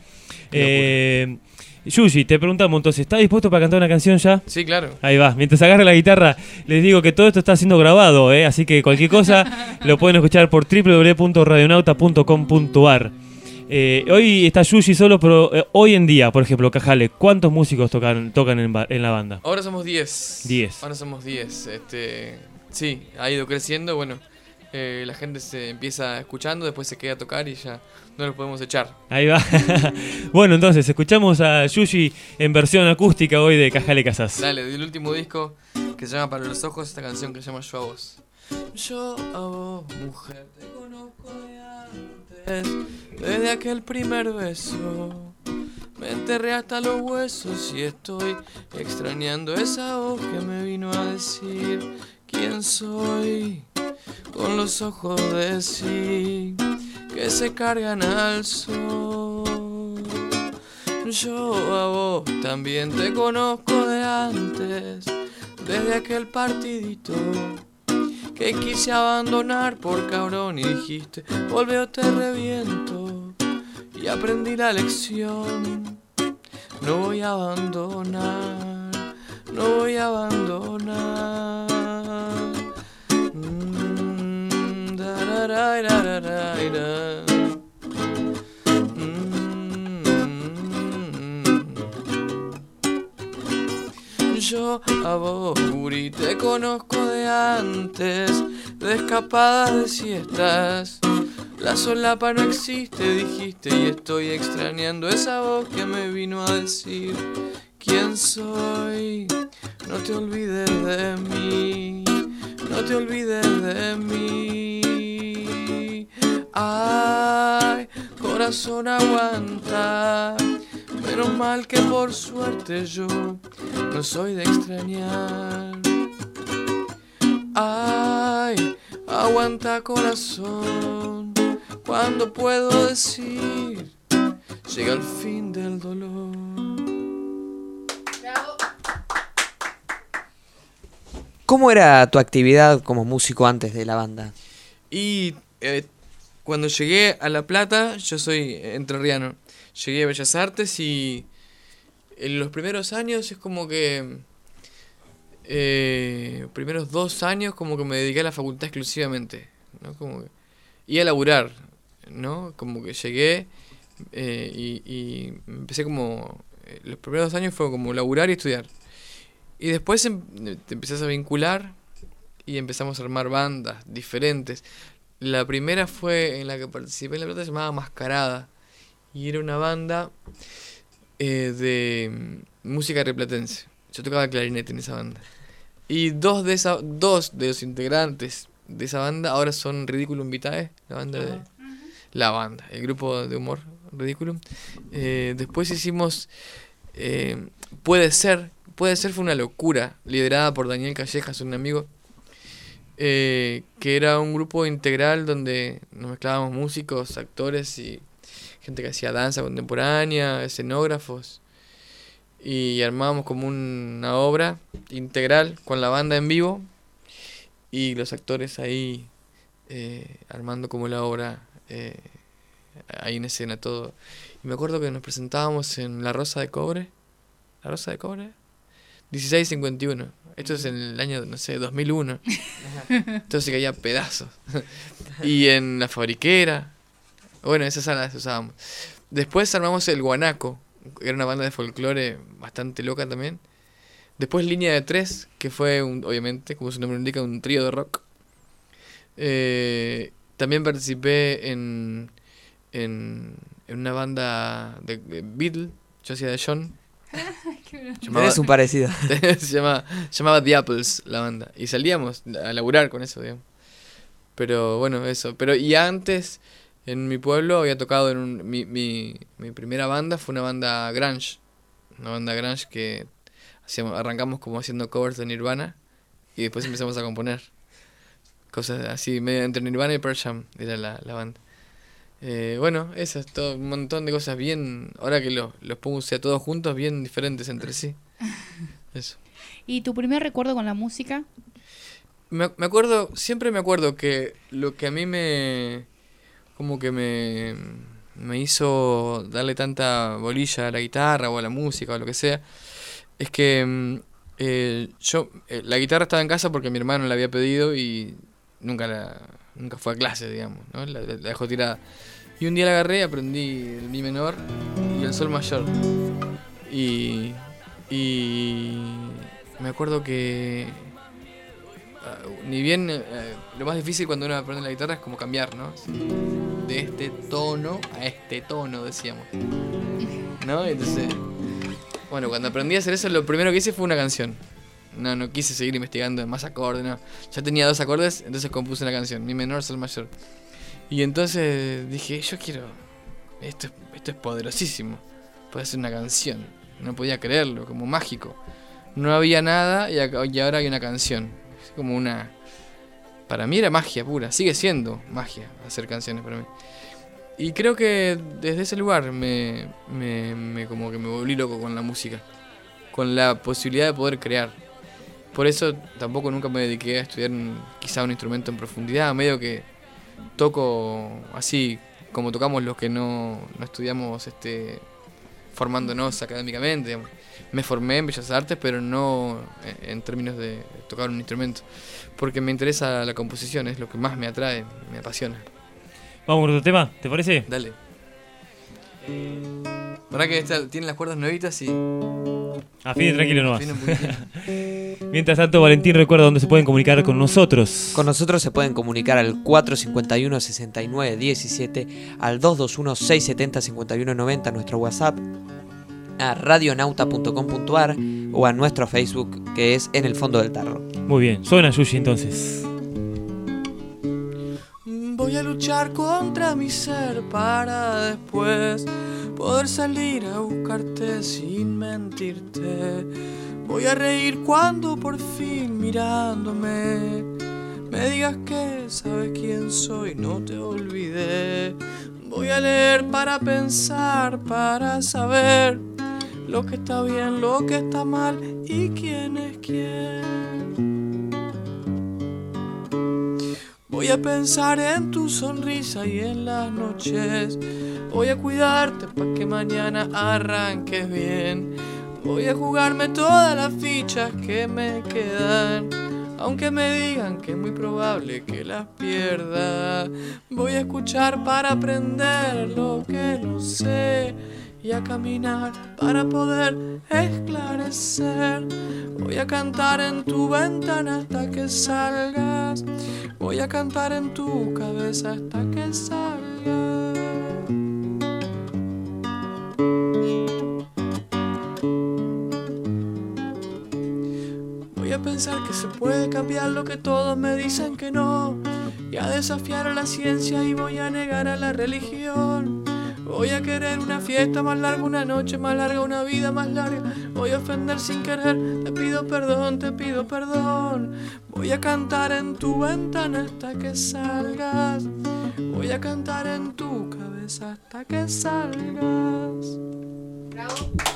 Yushi, te preguntamos entonces, ¿estás dispuesto para cantar una canción ya? Sí, claro. Ahí va, mientras agarre la guitarra, les digo que todo esto está siendo grabado, así que cualquier cosa lo pueden escuchar por www.radionauta.com.ar. Hoy está Yushi solo, pero hoy en día, por ejemplo, Cajale, ¿cuántos músicos tocan en la banda? Ahora somos 10. 10. Ahora somos 10. Sí, ha ido creciendo, bueno. La gente se empieza escuchando, después se queda a tocar y ya no los podemos echar. Ahí va. Bueno, entonces, escuchamos a Yushi en versión acústica hoy de Cajale Casas. Dale, del último disco que se llama Para los Ojos, esta canción que se llama Yo a Vos. Yo a vos, mujer, te conozco de antes, desde aquel primer beso. Me enterré hasta los huesos y estoy extrañando esa voz que me vino a decir quién soy. Con los ojos de sí que se cargan al sol. Yo a vos también te conozco de antes, desde aquel partidito que quise abandonar por cabrón y dijiste, volve o te reviento. Y aprendí la lección, no voy a abandonar, no voy a abandonar. Yo a vos, Guri, te conozco de antes, de escapadas de siestas. La solapa no existe, dijiste, y estoy extrañando esa voz que me vino a decir quién soy. No te olvides de mí, no te olvides de mí. Ay, corazón, aguanta. Menos mal que por suerte yo no soy de extrañar. Ay, aguanta, corazón, cuando puedo decir llega el fin del dolor. ¿Cómo era tu actividad como músico antes de la banda? Y cuando llegué a La Plata, yo soy entrerriano, llegué a Bellas Artes y en los primeros años es como que... primeros 2 años como que me dediqué a la facultad exclusivamente, ¿no? Como que iba a laburar, ¿no? Como que llegué y empecé como... los primeros 2 años fue como laburar y estudiar. Y después te empezás a vincular y empezamos a armar bandas diferentes. La primera fue en la que participé en La Plata, se llamaba Mascarada. Y era una banda de música replatense. Yo tocaba el clarinete en esa banda. Y dos de los integrantes de esa banda ahora son Ridiculum Vitae, el grupo de humor Ridiculum. Después hicimos Puede Ser fue una locura, liderada por Daniel Callejas, un amigo, que era un grupo integral donde nos mezclábamos músicos, actores y gente que hacía danza contemporánea, escenógrafos, y armábamos como una obra integral con la banda en vivo y los actores ahí armando como la obra ahí en escena todo. Y me acuerdo que nos presentábamos en La Rosa de Cobre 1651. Esto es en el año, no sé, 2001. Entonces se caía pedazos. Y en La Fabriquera. Bueno, esas salas usábamos. Después armamos El Guanaco, que era una banda de folclore bastante loca también. Después Línea de Tres, que fue, obviamente, como su nombre indica, un trío de rock. También participé en una banda de Beatle. Yo hacía de John. Tenés un parecido. Se llamaba The Apples la banda. Y salíamos a laburar con eso, digamos. Pero bueno, eso. Y antes, en mi pueblo, había tocado en mi primera banda fue una banda grunge. Una banda grunge que arrancamos como haciendo covers de Nirvana. Y después empezamos a componer cosas así, medio entre Nirvana y Pearl Jam era la banda. Bueno, eso es todo, un montón de cosas bien, ahora que los puse a todos juntos, bien diferentes entre sí. Eso. ¿Y tu primer recuerdo con la música? Siempre me acuerdo que lo que a mí me hizo darle tanta bolilla a la guitarra o a la música o lo que sea, es que la guitarra estaba en casa porque mi hermano la había pedido y nunca fue a clase, digamos, ¿no? La dejó tirada. Y un día la agarré, aprendí el mi menor y el sol mayor. Y me acuerdo que ni bien lo más difícil cuando uno aprende la guitarra es como cambiar, ¿no? De este tono a este tono, decíamos, ¿no? Entonces, bueno, cuando aprendí a hacer eso, lo primero que hice fue una canción. No quise seguir investigando más acordes, no. Ya tenía 2 acordes, entonces compuse una canción, mi menor, sol mayor. Y entonces dije, yo quiero... Esto es poderosísimo. Puede ser una canción. No podía creerlo, como mágico. No había nada y ahora hay una canción. Es como una... Para mí era magia pura. Sigue siendo magia hacer canciones para mí. Y creo que desde ese lugar como que me volví loco con la música. Con la posibilidad de poder crear. Por eso tampoco nunca me dediqué a estudiar quizá un instrumento en profundidad. Medio que toco así como tocamos los que no estudiamos formándonos académicamente, digamos. me formé en Bellas Artes, pero no en términos de tocar un instrumento, porque me interesa la composición, es lo que más me atrae, me apasiona. Vamos con otro tema, ¿te parece? Dale. ¿Verdad que tiene las cuerdas nuevitas y... Afine tranquilo nomás. Mientras tanto, Valentín recuerda dónde se pueden comunicar con nosotros. Con nosotros se pueden comunicar al 451-6917, al 221-670-5190, nuestro WhatsApp, a radionauta.com.ar o a nuestro Facebook, que es En el Fondo del Tarro. Muy bien, suena Yuyi entonces. Voy a luchar contra mi ser para después poder salir a buscarte sin mentirte. Voy a reír cuando por fin mirándome me digas que sabes quién soy, no te olvidé. Voy a leer para pensar, para saber lo que está bien, lo que está mal y quién es quién. Voy a pensar en tu sonrisa y en las noches. Voy a cuidarte para que mañana arranques bien. Voy a jugarme todas las fichas que me quedan, aunque me digan que es muy probable que las pierda. Voy a escuchar para aprender lo que no sé y a caminar para poder esclarecer. Voy a cantar en tu ventana hasta que salgas. Voy a cantar en tu cabeza hasta que salgas. Voy a pensar que se puede cambiar lo que todos me dicen que no, y a desafiar a la ciencia y voy a negar a la religión. Voy a querer una fiesta más larga, una noche más larga, una vida más larga. Voy a ofender sin querer, te pido perdón, te pido perdón. Voy a cantar en tu ventana hasta que salgas. Voy a cantar en tu cabeza hasta que salgas. Bravo.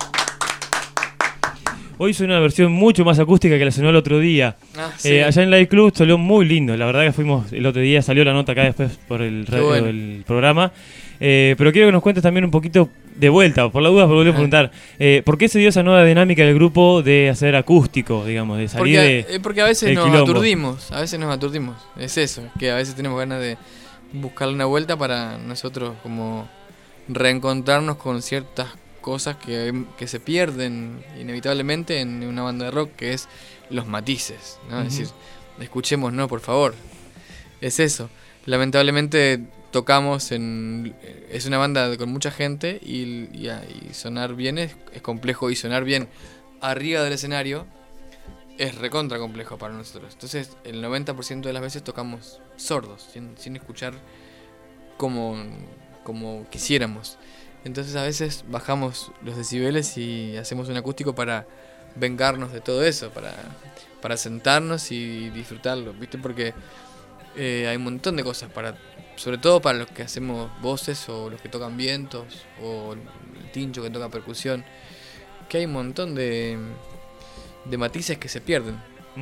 Hoy suena una versión mucho más acústica que la sonó el otro día. Sí. Allá en Live Club salió muy lindo. La verdad que fuimos el otro día, salió la nota acá después por el radio del programa. Pero quiero que nos cuentes también un poquito de vuelta, por la duda, porque volví a preguntar. ¿Por qué se dio esa nueva dinámica del grupo de hacer acústico, digamos, de salir porque a veces nos quilombo? aturdimos, es eso, que a veces tenemos ganas de buscarle una vuelta para nosotros como reencontrarnos con ciertas cosas que se pierden inevitablemente en una banda de rock, que es los matices, ¿no? Es decir, escuchemos, no, por favor. Es eso. Lamentablemente tocamos es una banda con mucha gente y sonar bien es complejo, y sonar bien arriba del escenario es recontra complejo para nosotros. Entonces el 90% de las veces tocamos sordos, sin escuchar como quisiéramos. Entonces a veces bajamos los decibeles y hacemos un acústico para vengarnos de todo eso, para sentarnos y disfrutarlo, ¿viste? Porque hay un montón de cosas, sobre todo para los que hacemos voces o los que tocan vientos o el tincho que toca percusión, que hay un montón de matices que se pierden.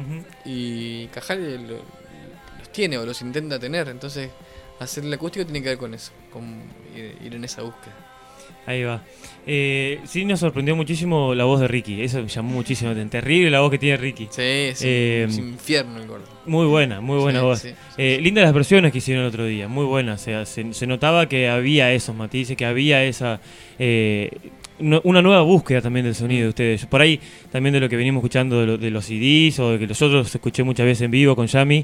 Y Cajal los tiene o los intenta tener, entonces hacer el acústico tiene que ver con eso, con ir en esa búsqueda. Ahí va. Sí, nos sorprendió muchísimo la voz de Ricky. Eso me llamó muchísimo. Terrible la voz que tiene Ricky. Sí, es un infierno el gordo. Muy buena voz. Lindas las versiones que hicieron el otro día. Muy buenas. O sea, se notaba que había esos matices, que había esa una nueva búsqueda también del sonido de ustedes. Por ahí también de lo que venimos escuchando de los CDs o de que nosotros escuché muchas veces en vivo con Yami.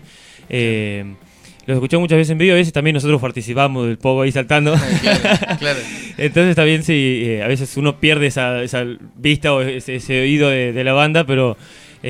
Los escuché muchas veces en vivo, a veces también nosotros participamos del pogo ahí saltando. Claro. Entonces también sí, a veces uno pierde esa vista o ese oído de la banda, pero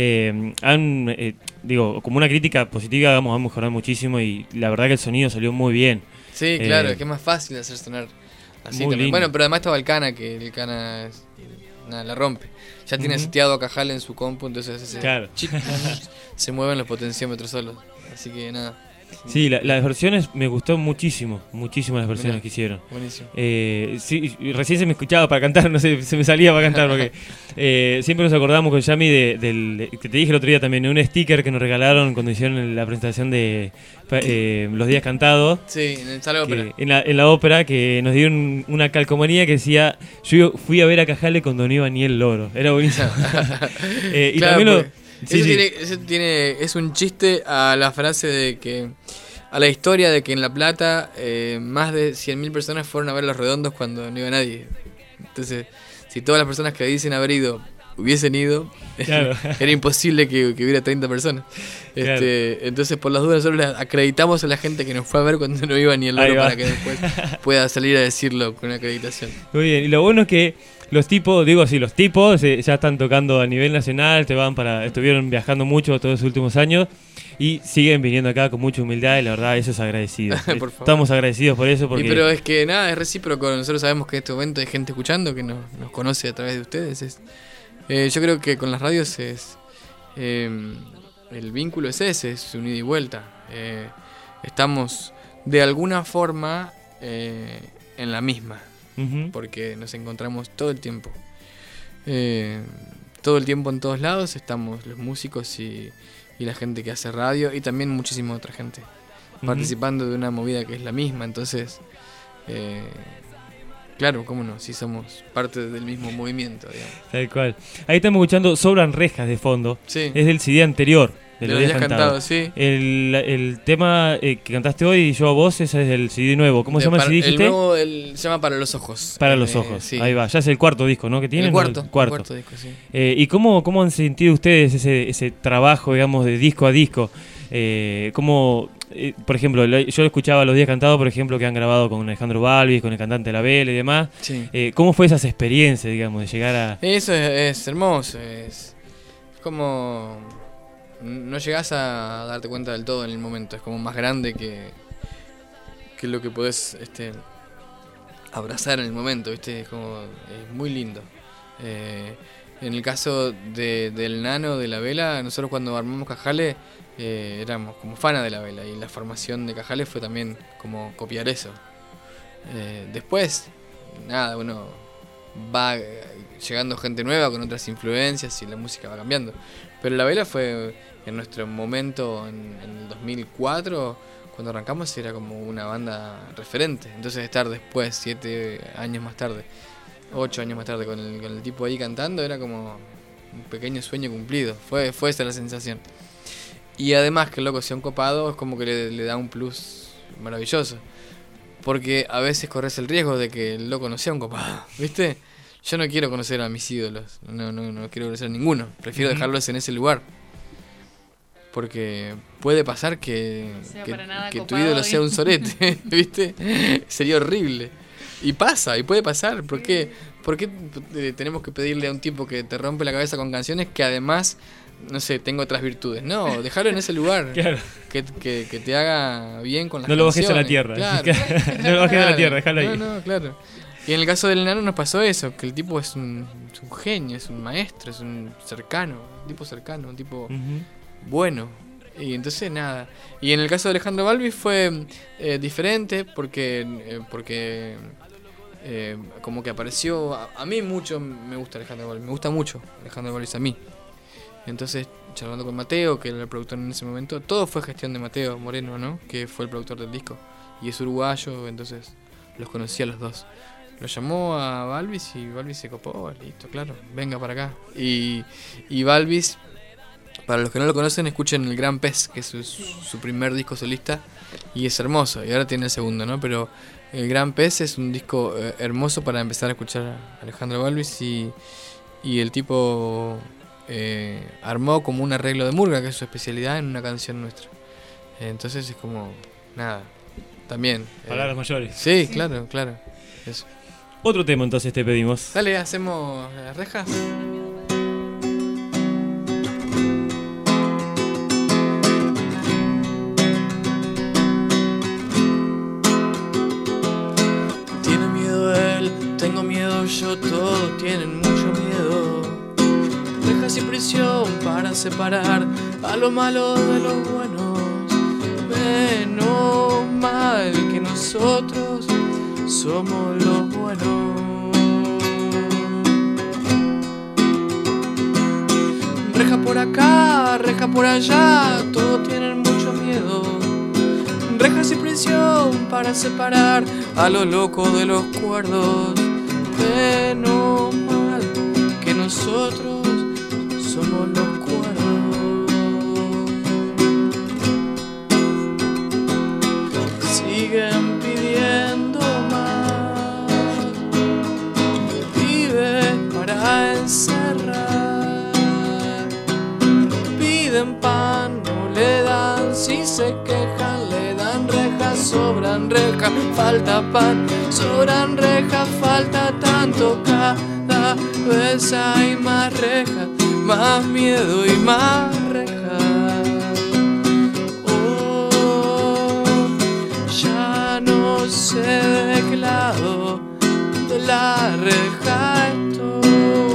como una crítica positiva, han mejorado muchísimo y la verdad que el sonido salió muy bien. Sí, claro, es que es más fácil hacer sonar así también. Lindo. Bueno, pero además estaba el Cana, que el Cana la rompe. Ya tiene seteado a Cajal en su compu, entonces se mueven los potenciómetros solos. Así que nada. Sí, las versiones me gustó muchísimo las versiones Mirá, que hicieron. buenísimo. Sí, recién se me escuchaba para cantar, no sé, se me salía para cantar porque siempre nos acordamos con Yami que te dije el otro día también, un sticker que nos regalaron cuando hicieron la presentación de Los Días Cantados. Sí, en el Sala de Ópera. En la ópera, que nos dieron una calcomanía que decía: yo fui a ver a Cajale cuando no iba ni el loro. Era buenísimo. Y claro, también es un chiste a la frase de que, a la historia de que en La Plata más de 100.000 personas fueron a ver Los Redondos cuando no iba nadie. Entonces, si todas las personas que dicen haber ido hubiesen ido, claro, era imposible que hubiera 30 personas. Claro. Entonces, por las dudas, nosotros le acreditamos a la gente que nos fue a ver cuando no iba ni el loro para que después pueda salir a decirlo con acreditación. Muy bien, y lo bueno es que los tipos ya están tocando a nivel nacional, estuvieron viajando mucho todos los últimos años y siguen viniendo acá con mucha humildad y la verdad eso es agradecido. Estamos agradecidos por eso. Pero es que nada, es recíproco. Nosotros sabemos que en este momento hay gente escuchando que nos conoce a través de ustedes. Yo creo que con las radios el vínculo es ese, es un ida y vuelta. Estamos de alguna forma en la misma. Porque nos encontramos todo el tiempo. Todo el tiempo en todos lados estamos los músicos y la gente que hace radio y también muchísima otra gente participando de una movida que es la misma. Entonces, claro, cómo no, si somos parte del mismo movimiento, digamos. Tal cual. Ahí estamos escuchando Sobran Rejas de fondo. Sí. Es del CD anterior. De Los Días Cantados, sí. El tema que cantaste hoy, Yo a Vos, ese es del CD nuevo. ¿Cómo se llama el CD? El nuevo se llama Para los Ojos. Para los Ojos, sí. Ahí va. Ya es el cuarto disco, ¿no? Que tienen. El cuarto disco, sí. ¿Y cómo han sentido ustedes ese trabajo, digamos, de disco a disco? Por ejemplo, yo escuchaba Los Días Cantados, por ejemplo, que han grabado con Alejandro Balvis, con el cantante La Vela y demás. Sí. ¿Cómo fue esas experiencias, digamos, de llegar a...? Eso es hermoso, es como... No llegás a darte cuenta del todo en el momento, es como más grande que lo que podés abrazar en el momento, ¿viste? Es muy lindo. En el caso del Nano, de La Vela, nosotros cuando armamos Cajale éramos como fanas de La Vela y la formación de Cajale fue también como copiar eso. Después, nada, uno va llegando gente nueva con otras influencias y la música va cambiando. Pero La Vela fue en nuestro momento, en el 2004, cuando arrancamos era como una banda referente. Entonces estar después, 7 años más tarde, 8 años más tarde, con el tipo ahí cantando, era como un pequeño sueño cumplido. Fue esa la sensación. Y además que el loco sea un copado es como que le da un plus maravilloso. Porque a veces corres el riesgo de que el loco no sea un copado, ¿viste? Yo no quiero conocer a mis ídolos, no quiero conocer a ninguno. Prefiero dejarlos en ese lugar. Porque puede pasar que tu ídolo sea un sorete, ¿viste? Sería horrible. Y pasa, y puede pasar. ¿Por qué tenemos que pedirle a un tipo que te rompe la cabeza con canciones que además, no sé, tengo otras virtudes? No, dejarlo en ese lugar. Claro. Que te haga bien con las canciones. No lo bajes a la tierra. Claro. No lo bajes a la tierra, déjalo ahí. No, claro. Y en el caso del Nano nos pasó eso, que el tipo es un genio, es un maestro, es un tipo cercano, un tipo bueno. Y entonces nada. Y en el caso de Alejandro Balvis fue diferente porque como que apareció. A mí mucho me gusta Alejandro Balvis, me gusta mucho Alejandro Balvis a mí. Entonces, charlando con Mateo, que era el productor en ese momento, todo fue gestión de Mateo Moreno, ¿no? Que fue el productor del disco. Y es uruguayo, entonces los conocí a los dos. Lo llamó a Balvis y Balvis se copó, listo, claro, venga para acá. Y Balvis, para los que no lo conocen, escuchen El Gran Pez, que es su primer disco solista, y es hermoso, y ahora tiene el segundo, ¿no? Pero El Gran Pez es un disco hermoso para empezar a escuchar a Alejandro Balvis, y el tipo armó como un arreglo de murga, que es su especialidad, en una canción nuestra. Entonces es como, nada, también. Palabras mayores. Sí, claro, eso. Otro tema entonces te pedimos. Dale, hacemos las rejas. Tiene miedo él, tengo miedo yo, todos tienen mucho miedo. Rejas y prisión para separar a lo malo de los buenos. Ven nosotros somos los buenos. Reja por acá, reja por allá, todos tienen mucho miedo. Rejas y prisión para separar a los locos de los cuerdos. Menos mal que nosotros somos los cuerdos. Siguen pidiendo más, viven para encerrar. Piden pan, no le dan, si se quejan le dan rejas, sobran rejas, falta pan, sobran rejas, falta tanto, cada vez hay más rejas, más miedo y más rejas. Oh, ya no sé de qué lado de la reja estoy.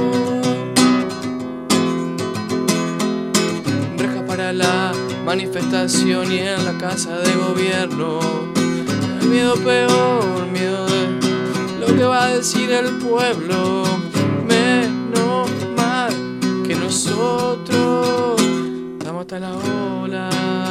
Reja para la manifestación y en la casa de gobierno. El miedo peor, miedo de lo que va a decir el pueblo. Menos mal que nosotros estamos hasta la ola.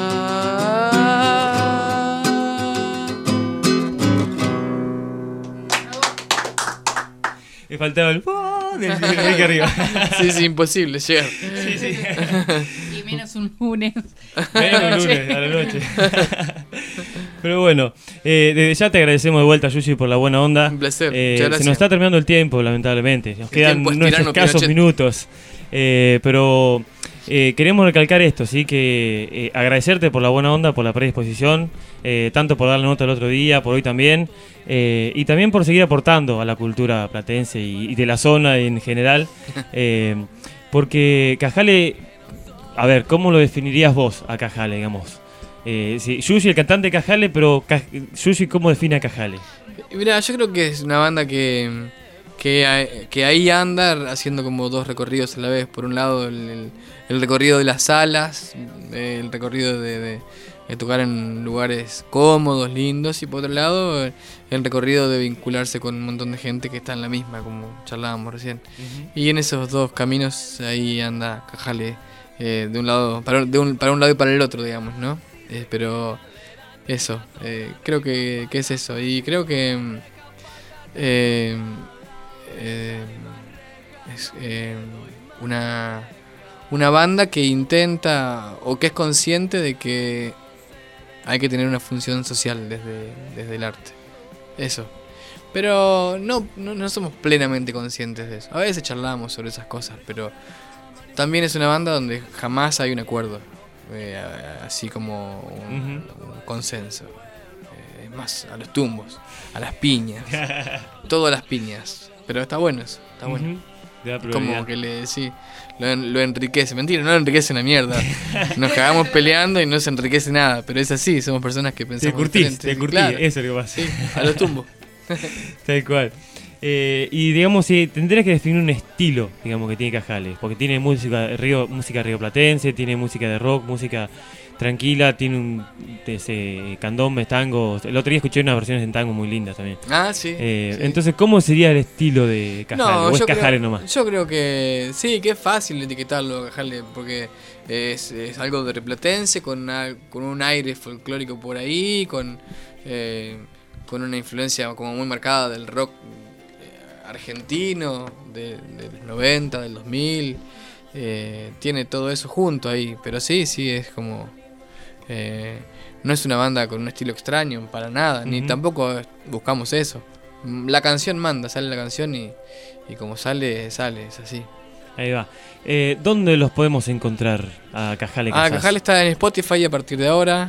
Me faltaba el de arriba. Sí, imposible llegar. Sí. Y menos un lunes. Menos un lunes a la noche. Pero bueno, desde ya te agradecemos de vuelta, Yushi, por la buena onda. Un placer. Muchas Se gracias. nos está terminando el tiempo, lamentablemente. Nos quedan unos escasos Pinochet. minutos. Pero queremos recalcar esto, ¿sí? Que agradecerte por la buena onda, por la predisposición, tanto por dar la nota el otro día, por hoy también, y también por seguir aportando a la cultura platense y de la zona en general, porque Cajale, a ver, ¿cómo lo definirías vos a Cajale, digamos? Sí, Yushi, el cantante de Cajale, pero Yushi, ¿cómo define a Cajale? Mira, yo creo que es una banda que ahí anda haciendo como dos recorridos a la vez. Por un lado el recorrido de las salas, el recorrido de tocar en lugares cómodos, lindos, y por otro lado el recorrido de vincularse con un montón de gente que está en la misma, como charlábamos recién. Y en esos dos caminos ahí anda Cajale, de un lado para un lado y para el otro, digamos, ¿no? Pero eso, creo que es eso. Y creo que es una banda que intenta o que es consciente de que hay que tener una función social desde el arte. Eso. Pero no somos plenamente conscientes de eso. A veces charlamos sobre esas cosas, pero también es una banda donde jamás hay un acuerdo, así como un consenso. Es más, a los tumbos, a las piñas, todo a las piñas. Pero está bueno eso, está bueno. Como que lo enriquece. Mentira, no lo enriquece una mierda. Nos cagamos peleando y no se enriquece nada. Pero es así, somos personas que pensamos diferente. Te curtí, claro. eso es lo que pasa. Sí, a los tumbos. Tal cual. Y digamos, si tendrías que definir un estilo, digamos, que tiene Cajale, porque tiene música rioplatense, tiene música de rock, música tranquila, tiene candombe, tango. El otro día escuché unas versiones en tango muy lindas también. Ah, sí, sí. Entonces, ¿cómo sería el estilo de Cajale? ¿O es Cajale nomás? Yo creo que sí, que es fácil etiquetarlo a Cajale, porque es algo de rioplatense, con un aire folclórico por ahí, con una influencia como muy marcada del rock argentino, del 90, del 2000. Tiene todo eso junto ahí, pero sí, es como... no es una banda con un estilo extraño, para nada, ni tampoco buscamos eso. La canción manda, sale la canción y como sale, es así. Ahí va. ¿Dónde los podemos encontrar a Cajale Casas? Cajale está en Spotify a partir de ahora,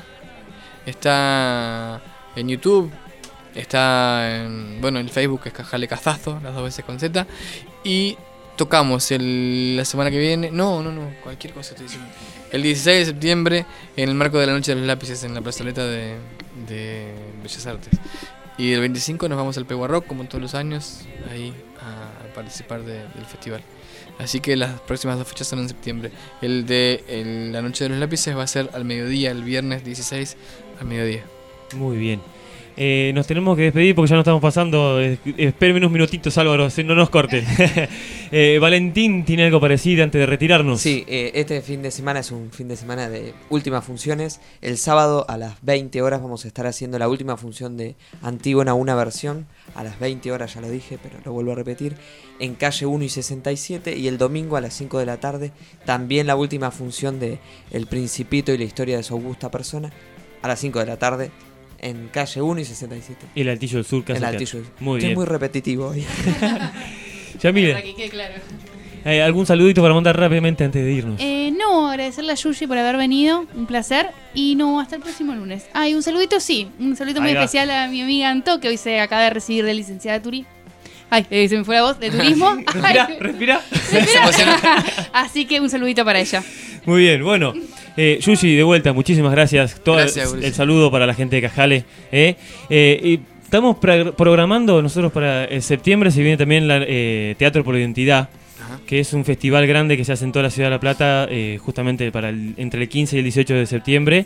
está en YouTube, está en Facebook, es Cajale Cazazo, las dos veces con Z, y tocamos la semana que viene, no, cualquier cosa estoy diciendo, el 16 de septiembre en el marco de la Noche de los Lápices en la plazoleta de Bellas Artes, y el 25 nos vamos al Pegua Rock como todos los años ahí a participar del festival. Así que las próximas dos fechas son en septiembre. El de la Noche de los Lápices va a ser al mediodía, el viernes 16 al mediodía. Muy bien. Nos tenemos que despedir porque ya nos estamos pasando. Espérenme unos minutitos, Álvaro, si no nos corte. Valentín tiene algo parecido antes de retirarnos. Sí, este fin de semana es un fin de semana de últimas funciones. El sábado a las 20 horas vamos a estar haciendo la última función de Antígona, una versión. A las 20 horas, ya lo dije, pero lo vuelvo a repetir. En calle 1 y 67. Y el domingo a las 5 de la tarde, también la última función de El Principito y la historia de su augusta persona. A las 5 de la tarde. En calle 1 y 67. El Altillo del Sur, El Altillo del Sur. Muy Estoy bien. muy repetitivo hoy. Yamile, Para que quede claro. ¿algún saludito para mandar rápidamente antes de irnos? No, agradecerle a Yushi por haber venido, un placer. Y no, hasta el próximo lunes. Y un saludito, sí, un saludito muy especial a mi amiga Anto, que hoy se acaba de recibir de licenciada de turismo. Se me fue la voz, de turismo. Respira. Así que un saludito para ella. Muy bien, bueno. Yushi, de vuelta, muchísimas gracias. Gracias, el saludo para la gente de Cajales. Y estamos programando nosotros para septiembre, se viene también Teatro por la Identidad, que es un festival grande que se hace en toda la ciudad de La Plata, justamente entre el 15 y el 18 de septiembre.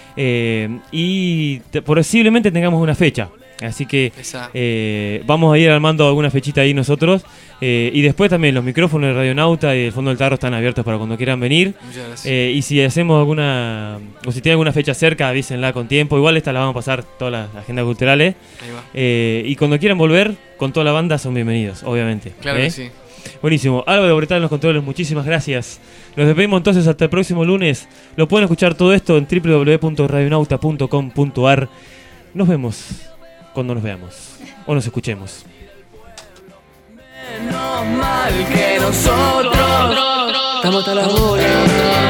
Y posiblemente tengamos una fecha. Así que vamos a ir armando alguna fechita ahí nosotros. Y después también los micrófonos de Radionauta y el Fondo del Tarro están abiertos para cuando quieran venir. Muchas gracias. Y si hacemos alguna, o si tienen alguna fecha cerca, avísenla con tiempo. Igual esta la vamos a pasar todas las agendas culturales. Ahí va. Y cuando quieran volver con toda la banda son bienvenidos, obviamente. Claro que sí. Buenísimo. Álvaro Bretal en los controles, muchísimas gracias. Nos despedimos entonces hasta el próximo lunes. Lo pueden escuchar todo esto en www.radionauta.com.ar. Nos vemos cuando nos veamos o nos escuchemos. Menos mal que nosotros estamos hasta las bolas.